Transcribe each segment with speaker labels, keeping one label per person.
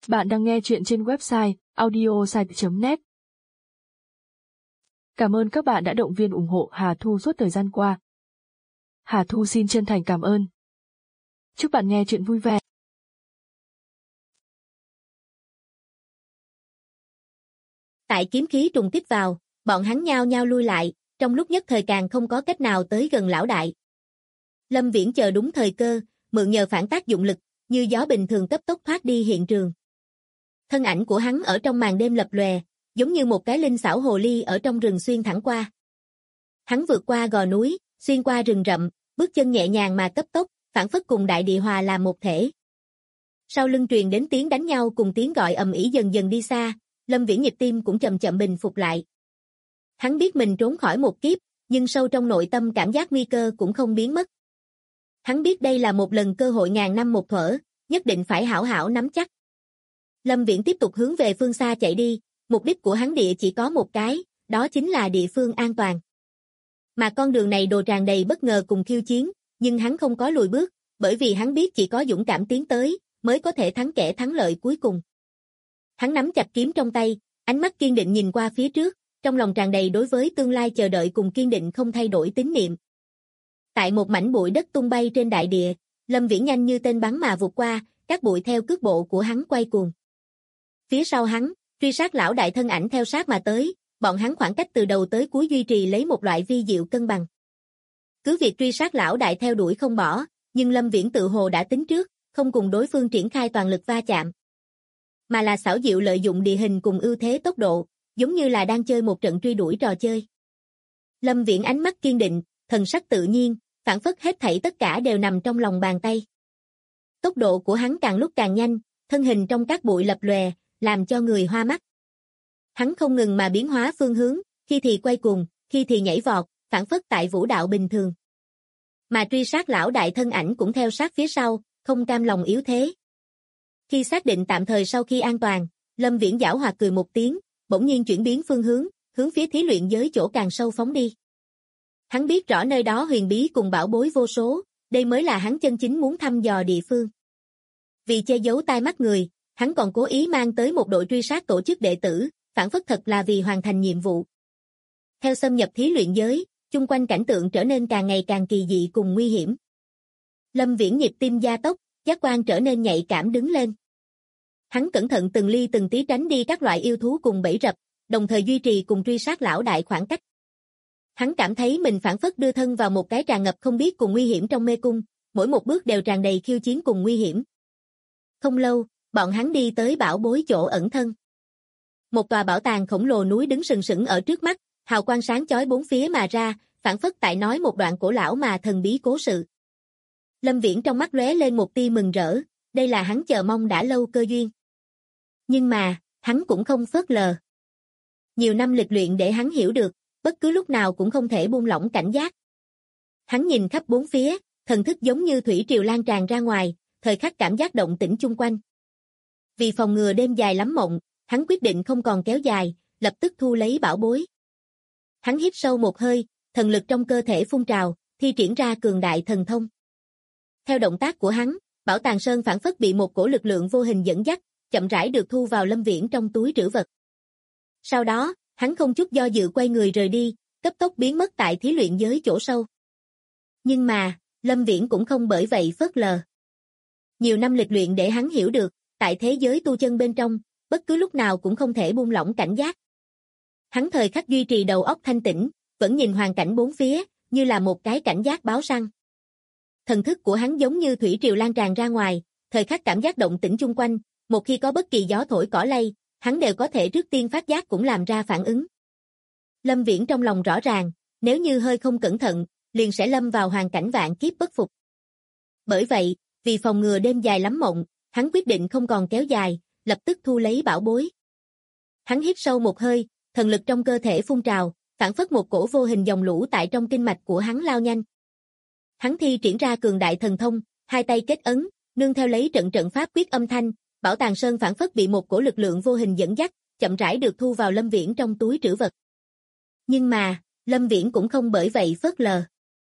Speaker 1: Bạn đang nghe chuyện trên website audiosite.net. Cảm ơn các bạn đã động viên ủng hộ Hà Thu suốt thời gian qua. Hà Thu xin chân thành cảm ơn. Chúc bạn nghe chuyện vui vẻ.
Speaker 2: Tại kiếm khí trùng kích vào, bọn hắn nhao nhao lui lại, trong lúc nhất thời càng không có cách nào tới gần lão đại. Lâm Viễn chờ đúng thời cơ, mượn nhờ phản tác dụng lực, như gió bình thường cấp tốc thoát đi hiện trường. Thân ảnh của hắn ở trong màn đêm lập lòe, giống như một cái linh xảo hồ ly ở trong rừng xuyên thẳng qua. Hắn vượt qua gò núi, xuyên qua rừng rậm, bước chân nhẹ nhàng mà cấp tốc, phảng phất cùng đại địa hòa làm một thể. Sau lưng truyền đến tiếng đánh nhau cùng tiếng gọi ầm ĩ dần dần đi xa, Lâm Viễn nhịp tim cũng chậm chậm bình phục lại. Hắn biết mình trốn khỏi một kiếp, nhưng sâu trong nội tâm cảm giác nguy cơ cũng không biến mất. Hắn biết đây là một lần cơ hội ngàn năm một thuở, nhất định phải hảo hảo nắm chắc. Lâm Viễn tiếp tục hướng về phương xa chạy đi, mục đích của hắn địa chỉ có một cái, đó chính là địa phương an toàn. Mà con đường này đồ tràn đầy bất ngờ cùng khiêu chiến, nhưng hắn không có lùi bước, bởi vì hắn biết chỉ có dũng cảm tiến tới, mới có thể thắng kẻ thắng lợi cuối cùng. Hắn nắm chặt kiếm trong tay, ánh mắt kiên định nhìn qua phía trước, trong lòng tràn đầy đối với tương lai chờ đợi cùng kiên định không thay đổi tín niệm. Tại một mảnh bụi đất tung bay trên đại địa, Lâm Viễn nhanh như tên bắn mà vụt qua, các bụi theo cước bộ của hắn quay cuồng. Phía sau hắn, truy sát lão đại thân ảnh theo sát mà tới, bọn hắn khoảng cách từ đầu tới cuối duy trì lấy một loại vi diệu cân bằng. Cứ việc truy sát lão đại theo đuổi không bỏ, nhưng Lâm Viễn tự hồ đã tính trước, không cùng đối phương triển khai toàn lực va chạm, mà là xảo diệu lợi dụng địa hình cùng ưu thế tốc độ, giống như là đang chơi một trận truy đuổi trò chơi. Lâm Viễn ánh mắt kiên định, thần sắc tự nhiên, phảng phất hết thảy tất cả đều nằm trong lòng bàn tay. Tốc độ của hắn càng lúc càng nhanh, thân hình trong các bụi lập lòe, làm cho người hoa mắt. Hắn không ngừng mà biến hóa phương hướng, khi thì quay cuồng, khi thì nhảy vọt, phảng phất tại vũ đạo bình thường. Mà truy sát lão đại thân ảnh cũng theo sát phía sau, không cam lòng yếu thế. Khi xác định tạm thời sau khi an toàn, Lâm Viễn giảo hoạt cười một tiếng, bỗng nhiên chuyển biến phương hướng, hướng phía thí luyện giới chỗ càng sâu phóng đi. Hắn biết rõ nơi đó huyền bí cùng bảo bối vô số, đây mới là hắn chân chính muốn thăm dò địa phương. Vì che giấu tai mắt người, hắn còn cố ý mang tới một đội truy sát tổ chức đệ tử, phản phất thật là vì hoàn thành nhiệm vụ. Theo xâm nhập thí luyện giới, chung quanh cảnh tượng trở nên càng ngày càng kỳ dị cùng nguy hiểm. Lâm Viễn nhịp tim gia tốc, giác quan trở nên nhạy cảm đứng lên. Hắn cẩn thận từng ly từng tí tránh đi các loại yêu thú cùng bẫy rập, đồng thời duy trì cùng truy sát lão đại khoảng cách. Hắn cảm thấy mình phảng phất đưa thân vào một cái tràn ngập không biết cùng nguy hiểm trong mê cung, mỗi một bước đều tràn đầy khiêu chiến cùng nguy hiểm. Không lâu, bọn hắn đi tới bảo bối chỗ ẩn thân. Một tòa bảo tàng khổng lồ núi đứng sừng sững ở trước mắt, hào quang sáng chói bốn phía mà ra, phảng phất tại nói một đoạn cổ lão mà thần bí cố sự. Lâm Viễn trong mắt lóe lên một tia mừng rỡ, đây là hắn chờ mong đã lâu cơ duyên. Nhưng mà, hắn cũng không phớt lờ. Nhiều năm lịch luyện để hắn hiểu được, bất cứ lúc nào cũng không thể buông lỏng cảnh giác. Hắn nhìn khắp bốn phía, thần thức giống như thủy triều lan tràn ra ngoài, thời khắc cảm giác động tĩnh chung quanh. Vì phòng ngừa đêm dài lắm mộng, hắn quyết định không còn kéo dài, lập tức thu lấy bảo bối. Hắn hít sâu một hơi, thần lực trong cơ thể phun trào, thi triển ra cường đại thần thông. Theo động tác của hắn, bảo tàng sơn phảng phất bị một cổ lực lượng vô hình dẫn dắt, chậm rãi được thu vào Lâm Viễn trong túi trữ vật. Sau đó, hắn không chút do dự quay người rời đi, cấp tốc biến mất tại thí luyện giới chỗ sâu. Nhưng mà, Lâm Viễn cũng không bởi vậy phớt lờ. Nhiều năm lịch luyện để hắn hiểu được, tại thế giới tu chân bên trong, bất cứ lúc nào cũng không thể buông lỏng cảnh giác. Hắn thời khắc duy trì đầu óc thanh tĩnh, vẫn nhìn hoàn cảnh bốn phía, như là một cái cảnh giác báo săn. Thần thức của hắn giống như thủy triều lan tràn ra ngoài, thời khắc cảm giác động tĩnh chung quanh, một khi có bất kỳ gió thổi cỏ lay, hắn đều có thể trước tiên phát giác cũng làm ra phản ứng. Lâm Viễn trong lòng rõ ràng, nếu như hơi không cẩn thận, liền sẽ lâm vào hoàn cảnh vạn kiếp bất phục. Bởi vậy, vì phòng ngừa đêm dài lắm mộng, hắn quyết định không còn kéo dài, lập tức thu lấy bảo bối. Hắn hít sâu một hơi, thần lực trong cơ thể phun trào, phảng phất một cổ vô hình dòng lũ tại trong kinh mạch của hắn lao nhanh. Hắn thi triển ra cường đại thần thông, hai tay kết ấn, nương theo lấy trận trận pháp quyết âm thanh, bảo tàng sơn phảng phất bị một cổ lực lượng vô hình dẫn dắt, chậm rãi được thu vào Lâm Viễn trong túi trữ vật. Nhưng mà, Lâm Viễn cũng không bởi vậy phớt lờ.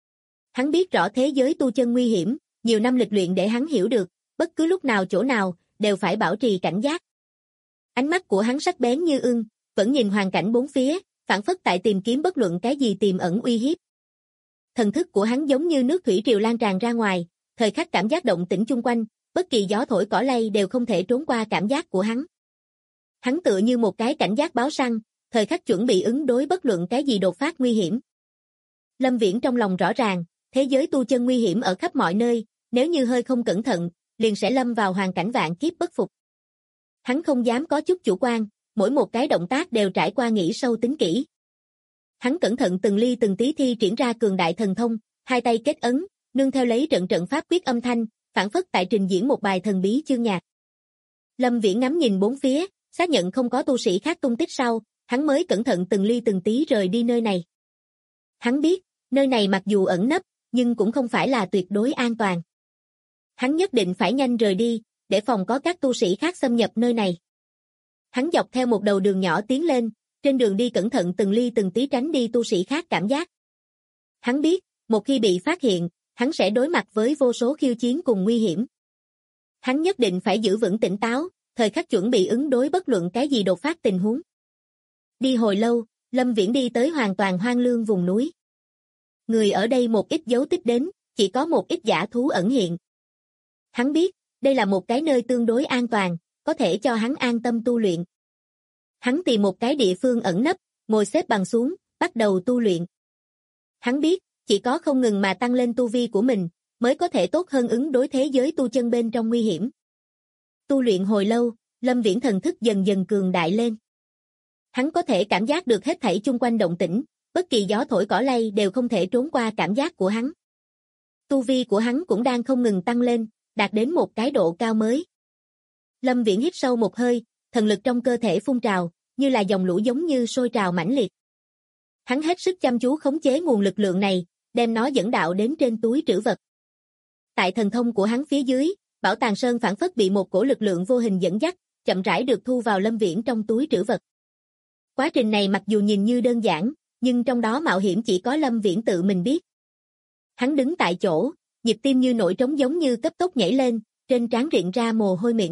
Speaker 2: Hắn biết rõ thế giới tu chân nguy hiểm, nhiều năm lịch luyện để hắn hiểu được, bất cứ lúc nào chỗ nào, đều phải bảo trì cảnh giác. Ánh mắt của hắn sắc bén như ưng, vẫn nhìn hoàn cảnh bốn phía, phảng phất tại tìm kiếm bất luận cái gì tiềm ẩn uy hiếp. Thần thức của hắn giống như nước thủy triều lan tràn ra ngoài, thời khắc cảm giác động tĩnh chung quanh, bất kỳ gió thổi cỏ lay đều không thể trốn qua cảm giác của hắn. Hắn tựa như một cái cảnh giác báo săn, thời khắc chuẩn bị ứng đối bất luận cái gì đột phát nguy hiểm. Lâm Viễn trong lòng rõ ràng, thế giới tu chân nguy hiểm ở khắp mọi nơi, nếu như hơi không cẩn thận, liền sẽ lâm vào hoàn cảnh vạn kiếp bất phục. Hắn không dám có chút chủ quan, mỗi một cái động tác đều trải qua nghĩ sâu tính kỹ. Hắn cẩn thận từng ly từng tí thi triển ra cường đại thần thông, hai tay kết ấn, nương theo lấy trận trận pháp quyết âm thanh, phảng phất tại trình diễn một bài thần bí chương nhạc. Lâm Viễn ngắm nhìn bốn phía, xác nhận không có tu sĩ khác tung tích sau, hắn mới cẩn thận từng ly từng tí rời đi nơi này. Hắn biết, nơi này mặc dù ẩn nấp, nhưng cũng không phải là tuyệt đối an toàn. Hắn nhất định phải nhanh rời đi, để phòng có các tu sĩ khác xâm nhập nơi này. Hắn dọc theo một đầu đường nhỏ tiến lên, trên đường đi cẩn thận từng ly từng tí tránh đi tu sĩ khác cảm giác. Hắn biết, một khi bị phát hiện, hắn sẽ đối mặt với vô số khiêu chiến cùng nguy hiểm. Hắn nhất định phải giữ vững tỉnh táo, thời khắc chuẩn bị ứng đối bất luận cái gì đột phát tình huống. Đi hồi lâu, Lâm Viễn đi tới hoàn toàn hoang lương vùng núi. Người ở đây một ít dấu tích đến, chỉ có một ít dã thú ẩn hiện. Hắn biết, đây là một cái nơi tương đối an toàn, có thể cho hắn an tâm tu luyện. Hắn tìm một cái địa phương ẩn nấp, ngồi xếp bằng xuống, bắt đầu tu luyện. Hắn biết, chỉ có không ngừng mà tăng lên tu vi của mình, mới có thể tốt hơn ứng đối thế giới tu chân bên trong nguy hiểm. Tu luyện hồi lâu, Lâm Viễn thần thức dần dần cường đại lên. Hắn có thể cảm giác được hết thảy chung quanh động tĩnh, bất kỳ gió thổi cỏ lay đều không thể trốn qua cảm giác của hắn. Tu vi của hắn cũng đang không ngừng tăng lên, đạt đến một cái độ cao mới. Lâm Viễn hít sâu một hơi, thần lực trong cơ thể phun trào, như là dòng lũ giống như sôi trào mãnh liệt. Hắn hết sức chăm chú khống chế nguồn lực lượng này, đem nó dẫn đạo đến trên túi trữ vật. Tại thần thông của hắn phía dưới, Bảo Tàng Sơn phảng phất bị một cổ lực lượng vô hình dẫn dắt, chậm rãi được thu vào Lâm Viễn trong túi trữ vật. Quá trình này mặc dù nhìn như đơn giản, nhưng trong đó mạo hiểm chỉ có Lâm Viễn tự mình biết. Hắn đứng tại chỗ, nhịp tim như nổi trống giống như cấp tốc nhảy lên, trên trán rịn ra mồ hôi miệng.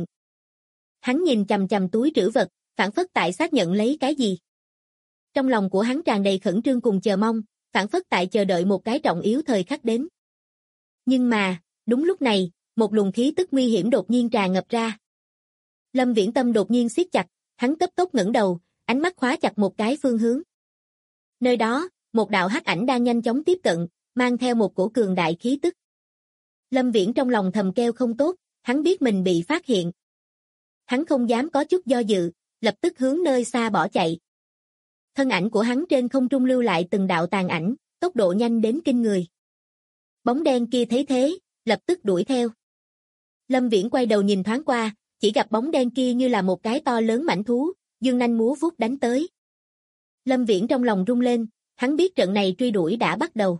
Speaker 2: Hắn nhìn chằm chằm túi trữ vật, phảng phất tại xác nhận lấy cái gì. Trong lòng của hắn tràn đầy khẩn trương cùng chờ mong, phảng phất tại chờ đợi một cái trọng yếu thời khắc đến. Nhưng mà, đúng lúc này, một luồng khí tức nguy hiểm đột nhiên tràn ngập ra. Lâm Viễn tâm đột nhiên siết chặt, hắn cấp tốc ngẩng đầu, ánh mắt khóa chặt một cái phương hướng. Nơi đó, một đạo hắc ảnh đang nhanh chóng tiếp cận, mang theo một cổ cường đại khí tức. Lâm Viễn trong lòng thầm kêu không tốt, hắn biết mình bị phát hiện. Hắn không dám có chút do dự, lập tức hướng nơi xa bỏ chạy. Thân ảnh của hắn trên không trung lưu lại từng đạo tàn ảnh, tốc độ nhanh đến kinh người. Bóng đen kia thấy thế, lập tức đuổi theo. Lâm Viễn quay đầu nhìn thoáng qua, chỉ gặp bóng đen kia như là một cái to lớn mãnh thú, dương nanh múa vuốt đánh tới. Lâm Viễn trong lòng rung lên, hắn biết trận này truy đuổi đã bắt đầu.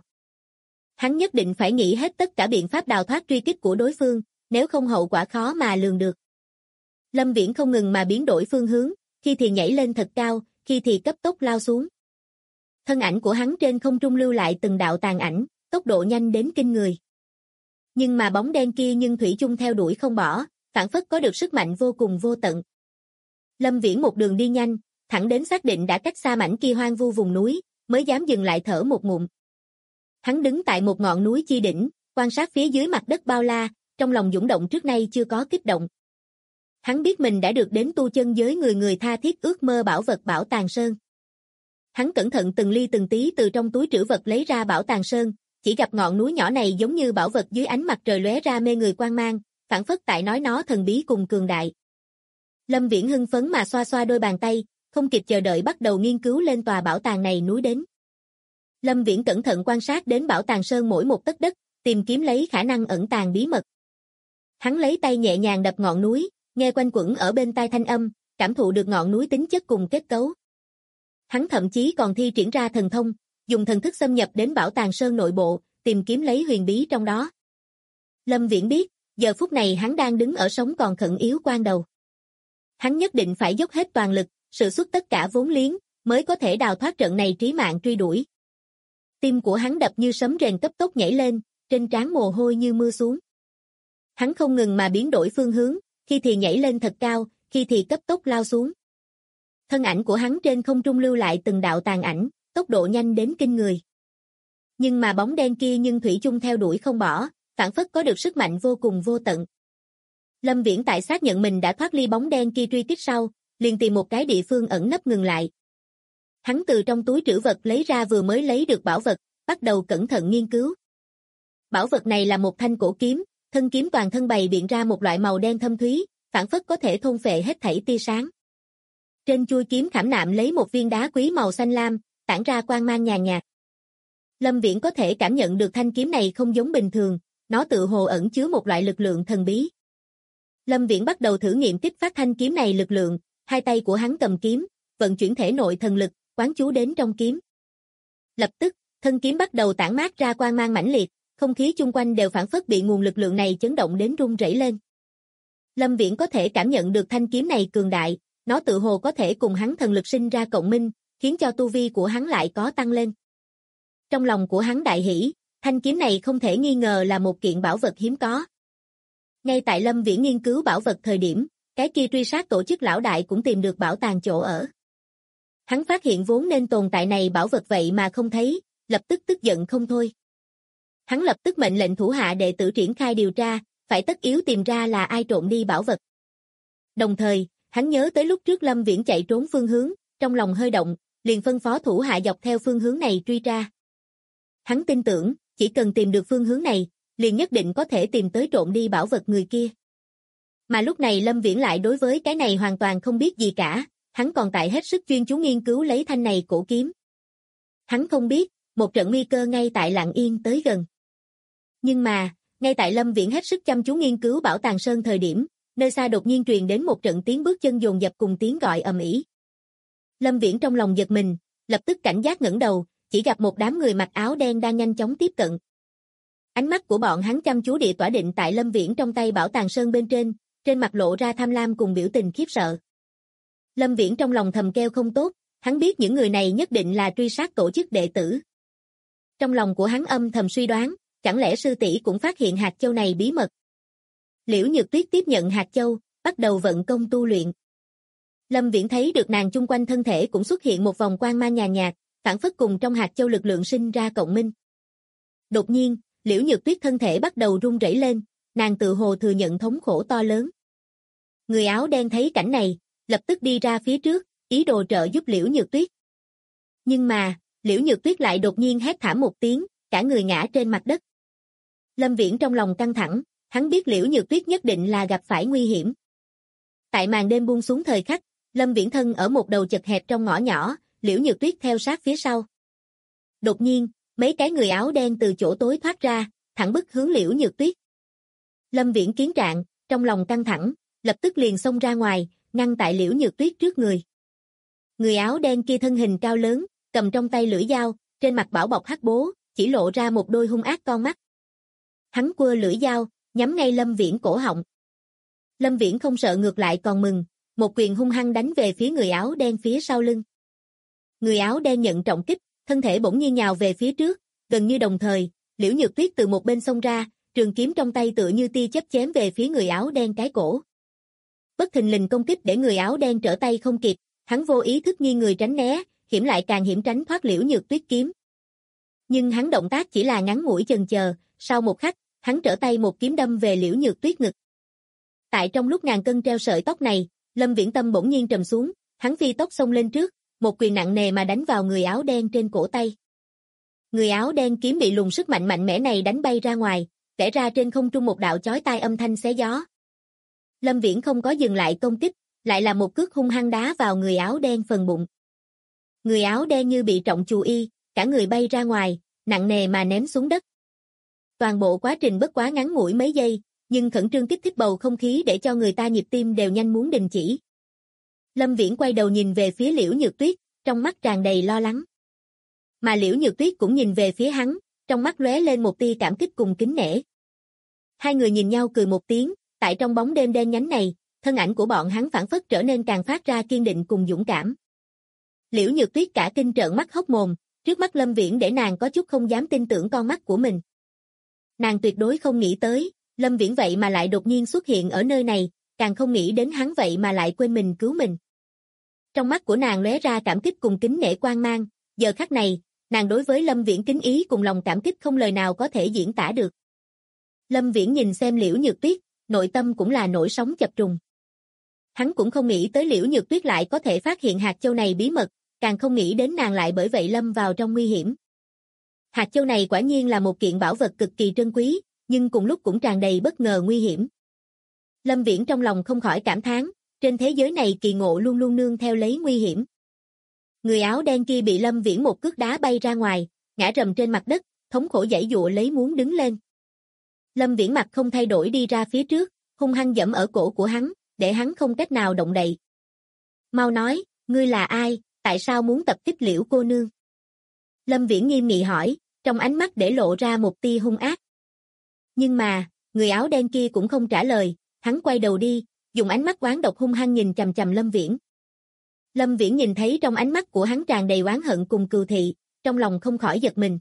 Speaker 2: Hắn nhất định phải nghĩ hết tất cả biện pháp đào thoát truy kích của đối phương, nếu không hậu quả khó mà lường được. Lâm Viễn không ngừng mà biến đổi phương hướng, khi thì nhảy lên thật cao, khi thì cấp tốc lao xuống. Thân ảnh của hắn trên không trung lưu lại từng đạo tàn ảnh, tốc độ nhanh đến kinh người. Nhưng mà bóng đen kia nhưng thủy chung theo đuổi không bỏ, phảng phất có được sức mạnh vô cùng vô tận. Lâm Viễn một đường đi nhanh, thẳng đến xác định đã cách xa mảnh kia hoang vu vùng núi, mới dám dừng lại thở một ngụm. Hắn đứng tại một ngọn núi chi đỉnh, quan sát phía dưới mặt đất bao la, trong lòng dũng động trước nay chưa có kích động. Hắn biết mình đã được đến tu chân giới người người tha thiết ước mơ bảo vật Bảo Tàng Sơn. Hắn cẩn thận từng ly từng tí từ trong túi trữ vật lấy ra Bảo Tàng Sơn, chỉ gặp ngọn núi nhỏ này giống như bảo vật dưới ánh mặt trời lóe ra mê người quang mang, phảng phất tại nói nó thần bí cùng cường đại. Lâm Viễn hưng phấn mà xoa xoa đôi bàn tay, không kịp chờ đợi bắt đầu nghiên cứu lên tòa bảo tàng này núi đến. Lâm Viễn cẩn thận quan sát đến Bảo Tàng Sơn mỗi một tấc đất, tìm kiếm lấy khả năng ẩn tàng bí mật. Hắn lấy tay nhẹ nhàng đập ngọn núi, nghe quanh quẩn ở bên tai thanh âm, cảm thụ được ngọn núi tính chất cùng kết cấu. Hắn thậm chí còn thi triển ra thần thông, dùng thần thức xâm nhập đến Bảo Tàng Sơn nội bộ, tìm kiếm lấy huyền bí trong đó. Lâm Viễn biết, giờ phút này hắn đang đứng ở sống còn khẩn yếu quan đầu. Hắn nhất định phải dốc hết toàn lực, sử xuất tất cả vốn liếng, mới có thể đào thoát trận này trí mạng truy đuổi. Tim của hắn đập như sấm rền cấp tốc nhảy lên, trên trán mồ hôi như mưa xuống. Hắn không ngừng mà biến đổi phương hướng, khi thì nhảy lên thật cao, khi thì cấp tốc lao xuống. Thân ảnh của hắn trên không trung lưu lại từng đạo tàn ảnh, tốc độ nhanh đến kinh người. Nhưng mà bóng đen kia nhưng thủy chung theo đuổi không bỏ, phảng phất có được sức mạnh vô cùng vô tận. Lâm Viễn tại xác nhận mình đã thoát ly bóng đen kia truy kích sau, liền tìm một cái địa phương ẩn nấp ngừng lại. Hắn từ trong túi trữ vật lấy ra vừa mới lấy được bảo vật, bắt đầu cẩn thận nghiên cứu. Bảo vật này là một thanh cổ kiếm, thân kiếm toàn thân bày biện ra một loại màu đen thâm thúy, phảng phất có thể thôn phệ hết thảy tia sáng. Trên chuôi kiếm khảm nạm lấy một viên đá quý màu xanh lam, tản ra quang mang nhàn nhạt. Lâm Viễn có thể cảm nhận được thanh kiếm này không giống bình thường, nó tự hồ ẩn chứa một loại lực lượng thần bí. Lâm Viễn bắt đầu thử nghiệm kích phát thanh kiếm này lực lượng, hai tay của hắn cầm kiếm, vận chuyển thể nội thần lực, quán chú đến trong kiếm. Lập tức, thân kiếm bắt đầu tản mát ra quang mang mãnh liệt, không khí chung quanh đều phảng phất bị nguồn lực lượng này chấn động đến rung rẩy lên. Lâm Viễn có thể cảm nhận được thanh kiếm này cường đại, nó tự hồ có thể cùng hắn thần lực sinh ra cộng minh, khiến cho tu vi của hắn lại có tăng lên. Trong lòng của hắn đại hỉ, thanh kiếm này không thể nghi ngờ là một kiện bảo vật hiếm có. Ngay tại Lâm Viễn nghiên cứu bảo vật thời điểm, cái kia truy sát tổ chức lão đại cũng tìm được bảo tàng chỗ ở. Hắn phát hiện vốn nên tồn tại này bảo vật vậy mà không thấy, lập tức tức giận không thôi. Hắn lập tức mệnh lệnh thủ hạ đệ tử triển khai điều tra, phải tất yếu tìm ra là ai trộm đi bảo vật. Đồng thời, hắn nhớ tới lúc trước Lâm Viễn chạy trốn phương hướng, trong lòng hơi động, liền phân phó thủ hạ dọc theo phương hướng này truy tra. Hắn tin tưởng, chỉ cần tìm được phương hướng này, liền nhất định có thể tìm tới trộm đi bảo vật người kia. Mà lúc này Lâm Viễn lại đối với cái này hoàn toàn không biết gì cả, hắn còn tại hết sức chuyên chú nghiên cứu lấy thanh này cổ kiếm. Hắn không biết, một trận nguy cơ ngay tại lặng yên tới gần. Nhưng mà, ngay tại Lâm Viễn hết sức chăm chú nghiên cứu bảo tàng sơn thời điểm, nơi xa đột nhiên truyền đến một trận tiếng bước chân dồn dập cùng tiếng gọi ầm ĩ. Lâm Viễn trong lòng giật mình, lập tức cảnh giác ngẩng đầu, chỉ gặp một đám người mặc áo đen đang nhanh chóng tiếp cận. Ánh mắt của bọn hắn chăm chú địa tỏa định tại Lâm Viễn trong tay bảo tàng sơn bên trên mặt lộ ra tham lam cùng biểu tình khiếp sợ. Lâm Viễn trong lòng thầm kêu không tốt, hắn biết những người này nhất định là truy sát tổ chức đệ tử. Trong lòng của hắn âm thầm suy đoán, chẳng lẽ sư tỷ cũng phát hiện hạt châu này bí mật. Liễu Nhược Tuyết tiếp nhận hạt châu, bắt đầu vận công tu luyện. Lâm Viễn thấy được nàng chung quanh thân thể cũng xuất hiện một vòng quang mang nhàn nhạt, phản phất cùng trong hạt châu lực lượng sinh ra cộng minh. Đột nhiên, Liễu Nhược Tuyết thân thể bắt đầu run rẩy lên, nàng tự hồ thừa nhận thống khổ to lớn. Người áo đen thấy cảnh này, lập tức đi ra phía trước, ý đồ trợ giúp Liễu Nhược Tuyết. Nhưng mà, Liễu Nhược Tuyết lại đột nhiên hét thảm một tiếng, cả người ngã trên mặt đất. Lâm Viễn trong lòng căng thẳng, hắn biết Liễu Nhược Tuyết nhất định là gặp phải nguy hiểm. Tại màn đêm buông xuống thời khắc, Lâm Viễn thân ở một đầu chật hẹp trong ngõ nhỏ, Liễu Nhược Tuyết theo sát phía sau. Đột nhiên, mấy cái người áo đen từ chỗ tối thoát ra, thẳng bức hướng Liễu Nhược Tuyết. Lâm Viễn kiến trạng, trong lòng căng thẳng, lập tức liền xông ra ngoài, ngăn tại Liễu Nhược Tuyết trước người. Người áo đen kia thân hình cao lớn, cầm trong tay lưỡi dao, trên mặt bảo bọc hắc bố, chỉ lộ ra một đôi hung ác con mắt. Hắn quơ lưỡi dao, nhắm ngay Lâm Viễn cổ họng. Lâm Viễn không sợ ngược lại còn mừng, một quyền hung hăng đánh về phía người áo đen phía sau lưng. Người áo đen nhận trọng kích, thân thể bỗng nhiên nhào về phía trước, gần như đồng thời, Liễu Nhược Tuyết từ một bên xông ra, trường kiếm trong tay tựa như tia chớp chém về phía người áo đen cái cổ. Bất thình lình công kích để người áo đen trở tay không kịp, hắn vô ý thức nghiêng người tránh né, hiểm lại càng hiểm tránh thoát Liễu Nhược Tuyết kiếm. Nhưng hắn động tác chỉ là ngắn ngủi chần chờ, sau một khắc, hắn trở tay một kiếm đâm về Liễu Nhược Tuyết ngực. Tại trong lúc ngàn cân treo sợi tóc này, Lâm Viễn tâm bỗng nhiên trầm xuống, hắn phi tốc xông lên trước, một quyền nặng nề mà đánh vào người áo đen trên cổ tay. Người áo đen kiếm bị luồng sức mạnh mạnh mẽ này đánh bay ra ngoài, vẽ ra trên không trung một đạo chói tai âm thanh xé gió. Lâm Viễn không có dừng lại công kích, lại là một cước hung hăng đá vào người áo đen phần bụng. Người áo đen như bị trọng chù y, cả người bay ra ngoài, nặng nề mà ném xuống đất. Toàn bộ quá trình bất quá ngắn ngủi mấy giây, nhưng khẩn trương kích thích bầu không khí để cho người ta nhịp tim đều nhanh muốn đình chỉ. Lâm Viễn quay đầu nhìn về phía Liễu Nhược Tuyết, trong mắt tràn đầy lo lắng. Mà Liễu Nhược Tuyết cũng nhìn về phía hắn, trong mắt lóe lên một tia cảm kích cùng kính nể. Hai người nhìn nhau cười một tiếng, tại trong bóng đêm đen nhánh này, thân ảnh của bọn hắn phảng phất trở nên càng phát ra kiên định cùng dũng cảm. Liễu Nhược Tuyết cả kinh trợn mắt hốc mồm, trước mắt Lâm Viễn để nàng có chút không dám tin tưởng con mắt của mình. Nàng tuyệt đối không nghĩ tới, Lâm Viễn vậy mà lại đột nhiên xuất hiện ở nơi này, càng không nghĩ đến hắn vậy mà lại quên mình cứu mình. Trong mắt của nàng lóe ra cảm kích cùng kính nể quang mang, giờ khắc này, nàng đối với Lâm Viễn kính ý cùng lòng cảm kích không lời nào có thể diễn tả được. Lâm Viễn nhìn xem Liễu Nhược Tuyết, nội tâm cũng là nổi sóng chập trùng. Hắn cũng không nghĩ tới Liễu Nhược Tuyết lại có thể phát hiện hạt châu này bí mật, càng không nghĩ đến nàng lại bởi vậy lâm vào trong nguy hiểm. Hạt châu này quả nhiên là một kiện bảo vật cực kỳ trân quý, nhưng cùng lúc cũng tràn đầy bất ngờ nguy hiểm. Lâm Viễn trong lòng không khỏi cảm thán, trên thế giới này kỳ ngộ luôn luôn nương theo lấy nguy hiểm. Người áo đen kia bị Lâm Viễn một cước đá bay ra ngoài, ngã rầm trên mặt đất, thống khổ giãy giụa lấy muốn đứng lên. Lâm Viễn mặt không thay đổi đi ra phía trước, hung hăng giẫm ở cổ của hắn, để hắn không cách nào động đậy. Mau nói, ngươi là ai, tại sao muốn tập kích Liễu cô nương? Lâm Viễn nghiêm nghị hỏi, trong ánh mắt để lộ ra một tia hung ác. Nhưng mà, người áo đen kia cũng không trả lời, hắn quay đầu đi, dùng ánh mắt oán độc hung hăng nhìn chằm chằm Lâm Viễn. Lâm Viễn nhìn thấy trong ánh mắt của hắn tràn đầy oán hận cùng cừu thị, trong lòng không khỏi giật mình.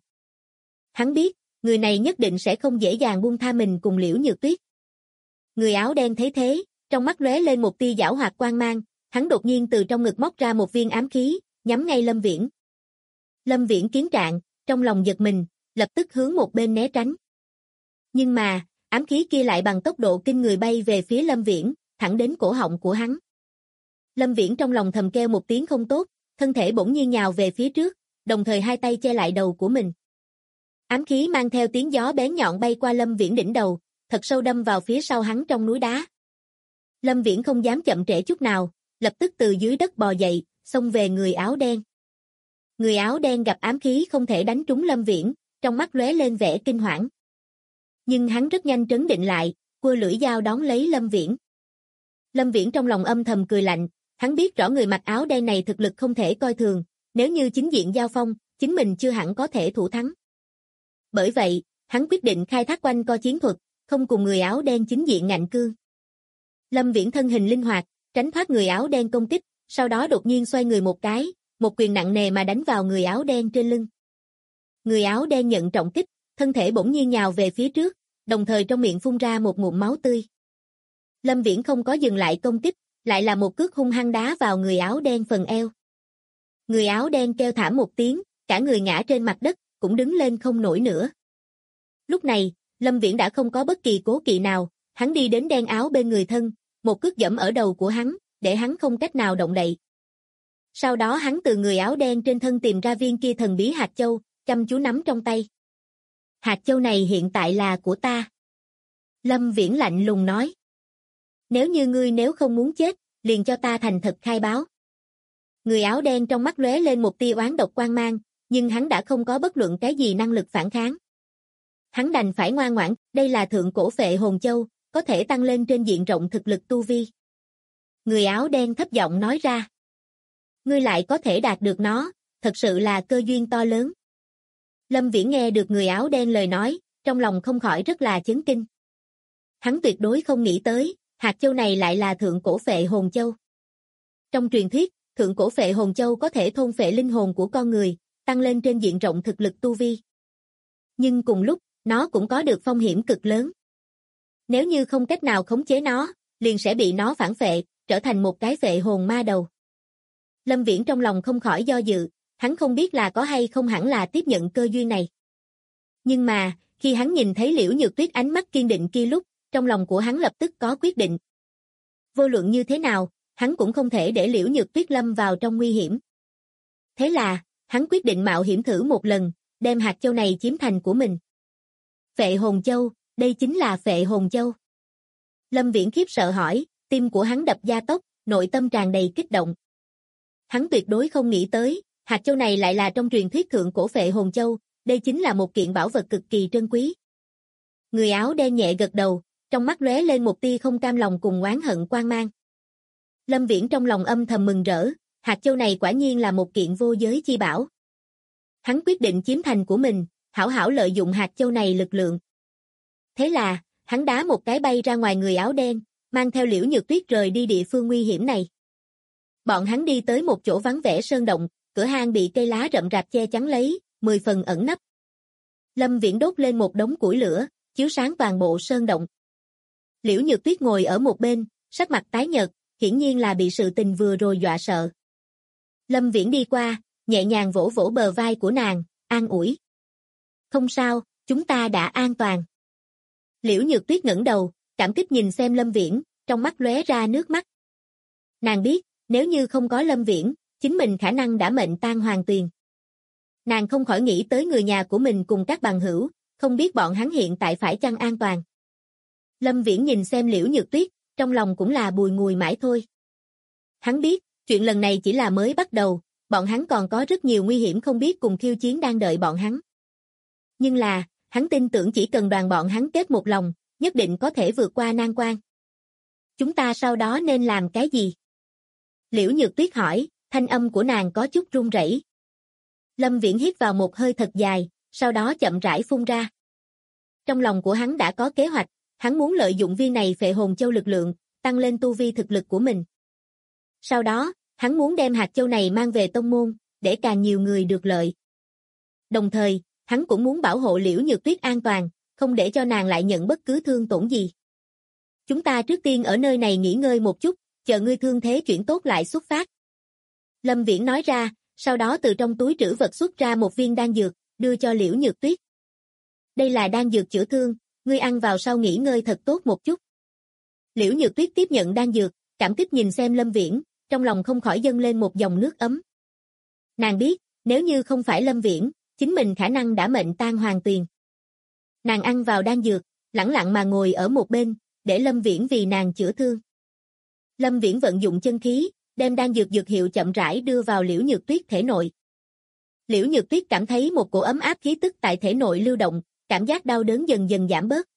Speaker 2: Hắn biết, người này nhất định sẽ không dễ dàng buông tha mình cùng Liễu Nhược Tuyết. Người áo đen thấy thế, trong mắt lóe lên một tia giảo hoạt quang mang, hắn đột nhiên từ trong ngực móc ra một viên ám khí, nhắm ngay Lâm Viễn. Lâm Viễn kiến trạng, trong lòng giật mình, lập tức hướng một bên né tránh. Nhưng mà, ám khí kia lại bằng tốc độ kinh người bay về phía Lâm Viễn, thẳng đến cổ họng của hắn. Lâm Viễn trong lòng thầm kêu một tiếng không tốt, thân thể bỗng nhiên nhào về phía trước, đồng thời hai tay che lại đầu của mình. Ám khí mang theo tiếng gió bén nhọn bay qua Lâm Viễn đỉnh đầu, thật sâu đâm vào phía sau hắn trong núi đá. Lâm Viễn không dám chậm trễ chút nào, lập tức từ dưới đất bò dậy, xông về người áo đen. Người áo đen gặp ám khí không thể đánh trúng Lâm Viễn, trong mắt lóe lên vẻ kinh hoảng. Nhưng hắn rất nhanh trấn định lại, cua lưỡi dao đón lấy Lâm Viễn. Lâm Viễn trong lòng âm thầm cười lạnh, hắn biết rõ người mặc áo đen này thực lực không thể coi thường, nếu như chính diện giao phong, chính mình chưa hẳn có thể thủ thắng. Bởi vậy, hắn quyết định khai thác quanh co chiến thuật, không cùng người áo đen chính diện ngạnh cương. Lâm Viễn thân hình linh hoạt, tránh thoát người áo đen công kích, sau đó đột nhiên xoay người một cái, một quyền nặng nề mà đánh vào người áo đen trên lưng. Người áo đen nhận trọng kích, thân thể bỗng nhiên nhào về phía trước, đồng thời trong miệng phun ra một ngụm máu tươi. Lâm Viễn không có dừng lại công kích, lại là một cước hung hăng đá vào người áo đen phần eo. Người áo đen kêu thảm một tiếng, cả người ngã trên mặt đất, cũng đứng lên không nổi nữa. Lúc này, Lâm Viễn đã không có bất kỳ cố kỵ nào, hắn đi đến đen áo bên người thân, một cước giẫm ở đầu của hắn, để hắn không cách nào động đậy. Sau đó hắn từ người áo đen trên thân tìm ra viên kia thần bí hạt châu, chăm chú nắm trong tay. Hạt châu này hiện tại là của ta. Lâm Viễn lạnh lùng nói. Nếu như ngươi không muốn chết, liền cho ta thành thật khai báo. Người áo đen trong mắt lóe lên một tia oán độc quang mang, nhưng hắn đã không có bất luận cái gì năng lực phản kháng. Hắn đành phải ngoan ngoãn, đây là thượng cổ phệ hồn châu, có thể tăng lên trên diện rộng thực lực tu vi. Người áo đen thấp giọng nói ra. Ngươi lại có thể đạt được nó, thật sự là cơ duyên to lớn. Lâm Viễn nghe được người áo đen lời nói, trong lòng không khỏi rất là chấn kinh. Hắn tuyệt đối không nghĩ tới, hạt châu này lại là thượng cổ phệ hồn châu. Trong truyền thuyết, thượng cổ phệ hồn châu có thể thôn phệ linh hồn của con người, tăng lên trên diện rộng thực lực tu vi. Nhưng cùng lúc, nó cũng có được phong hiểm cực lớn. Nếu như không cách nào khống chế nó, liền sẽ bị nó phản phệ, trở thành một cái phệ hồn ma đầu. Lâm Viễn trong lòng không khỏi do dự, hắn không biết là có hay không hẳn là tiếp nhận cơ duyên này. Nhưng mà, khi hắn nhìn thấy Liễu Nhược Tuyết ánh mắt kiên định kia lúc, trong lòng của hắn lập tức có quyết định. Vô luận như thế nào, hắn cũng không thể để Liễu Nhược Tuyết lâm vào trong nguy hiểm. Thế là, hắn quyết định mạo hiểm thử một lần, đem hạt châu này chiếm thành của mình. Phệ hồn châu, đây chính là phệ hồn châu. Lâm Viễn khiếp sợ hỏi, tim của hắn đập gia tốc, nội tâm tràn đầy kích động. Hắn tuyệt đối không nghĩ tới, hạt châu này lại là trong truyền thuyết thượng cổ phệ hồn châu, đây chính là một kiện bảo vật cực kỳ trân quý. Người áo đen nhẹ gật đầu, trong mắt lóe lên một tia không cam lòng cùng oán hận quang mang. Lâm Viễn trong lòng âm thầm mừng rỡ, hạt châu này quả nhiên là một kiện vô giới chi bảo. Hắn quyết định chiếm thành của mình, hảo hảo lợi dụng hạt châu này lực lượng. Thế là, hắn đá một cái bay ra ngoài người áo đen, mang theo Liễu Nhược Tuyết rời đi địa phương nguy hiểm này. Bọn hắn đi tới một chỗ vắng vẻ sơn động, cửa hang bị cây lá rậm rạp che chắn lấy, 10 phần ẩn nấp. Lâm Viễn đốt lên một đống củi lửa, chiếu sáng toàn bộ sơn động. Liễu Nhược Tuyết ngồi ở một bên, sắc mặt tái nhợt, hiển nhiên là bị sự tình vừa rồi dọa sợ. Lâm Viễn đi qua, nhẹ nhàng vỗ vỗ bờ vai của nàng, an ủi. Không sao, chúng ta đã an toàn. Liễu Nhược Tuyết ngẩng đầu, cảm kích nhìn xem Lâm Viễn, trong mắt lóe ra nước mắt. Nàng biết, nếu như không có Lâm Viễn, chính mình khả năng đã mệnh tang hoàng tuyền. Nàng không khỏi nghĩ tới người nhà của mình cùng các bằng hữu, không biết bọn hắn hiện tại phải chăng an toàn. Lâm Viễn nhìn xem Liễu Nhược Tuyết, trong lòng cũng là bùi ngùi mãi thôi. Hắn biết, chuyện lần này chỉ là mới bắt đầu, bọn hắn còn có rất nhiều nguy hiểm không biết cùng khiêu chiến đang đợi bọn hắn. Nhưng là, hắn tin tưởng chỉ cần đoàn bọn hắn kết một lòng, nhất định có thể vượt qua nan quan. Chúng ta sau đó nên làm cái gì? Liễu Nhược Tuyết hỏi, thanh âm của nàng có chút run rẩy. Lâm Viễn hít vào một hơi thật dài, sau đó chậm rãi phun ra. Trong lòng của hắn đã có kế hoạch, hắn muốn lợi dụng viên này phệ hồn châu lực lượng, tăng lên tu vi thực lực của mình. Sau đó, hắn muốn đem hạt châu này mang về tông môn, để càng nhiều người được lợi. Đồng thời, hắn cũng muốn bảo hộ Liễu Nhược Tuyết an toàn, không để cho nàng lại nhận bất cứ thương tổn gì. Chúng ta trước tiên ở nơi này nghỉ ngơi một chút, chờ ngươi thương thế chuyển tốt lại xuất phát. Lâm Viễn nói ra, sau đó từ trong túi trữ vật xuất ra một viên đan dược, đưa cho Liễu Nhược Tuyết. Đây là đan dược chữa thương, ngươi ăn vào sau nghỉ ngơi thật tốt một chút. Liễu Nhược Tuyết tiếp nhận đan dược, cảm kích nhìn xem Lâm Viễn, trong lòng không khỏi dâng lên một dòng nước ấm. Nàng biết, nếu như không phải Lâm Viễn, chính mình khả năng đã mệnh tang hoàng tuyền. Nàng ăn vào đan dược, lẳng lặng mà ngồi ở một bên, để Lâm Viễn vì nàng chữa thương. Lâm Viễn vận dụng chân khí, đem đan dược dược hiệu chậm rãi đưa vào Liễu Nhược Tuyết thể nội. Liễu Nhược Tuyết cảm thấy một cổ ấm áp khí tức tại thể nội lưu động, cảm giác đau đớn dần dần giảm bớt.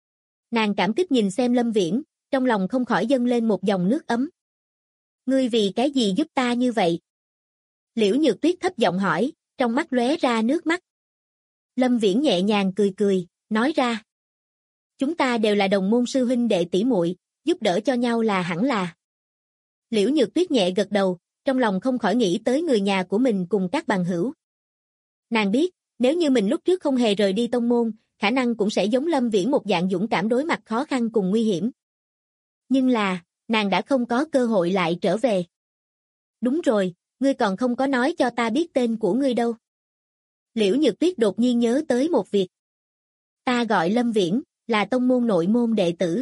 Speaker 2: Nàng cảm kích nhìn xem Lâm Viễn, trong lòng không khỏi dâng lên một dòng nước ấm. Ngươi vì cái gì giúp ta như vậy? Liễu Nhược Tuyết thấp giọng hỏi, trong mắt lóe ra nước mắt. Lâm Viễn nhẹ nhàng cười cười, nói ra. Chúng ta đều là đồng môn sư huynh đệ tỷ muội, giúp đỡ cho nhau là hẳn là. Liễu Nhược Tuyết nhẹ gật đầu, trong lòng không khỏi nghĩ tới người nhà của mình cùng các bằng hữu. Nàng biết, nếu như mình lúc trước không hề rời đi tông môn, khả năng cũng sẽ giống Lâm Viễn một dạng dũng cảm đối mặt khó khăn cùng nguy hiểm. Nhưng là, nàng đã không có cơ hội lại trở về. Đúng rồi, ngươi còn không có nói cho ta biết tên của ngươi đâu. Liễu Nhược Tuyết đột nhiên nhớ tới một việc. Ta gọi Lâm Viễn, là tông môn nội môn đệ tử.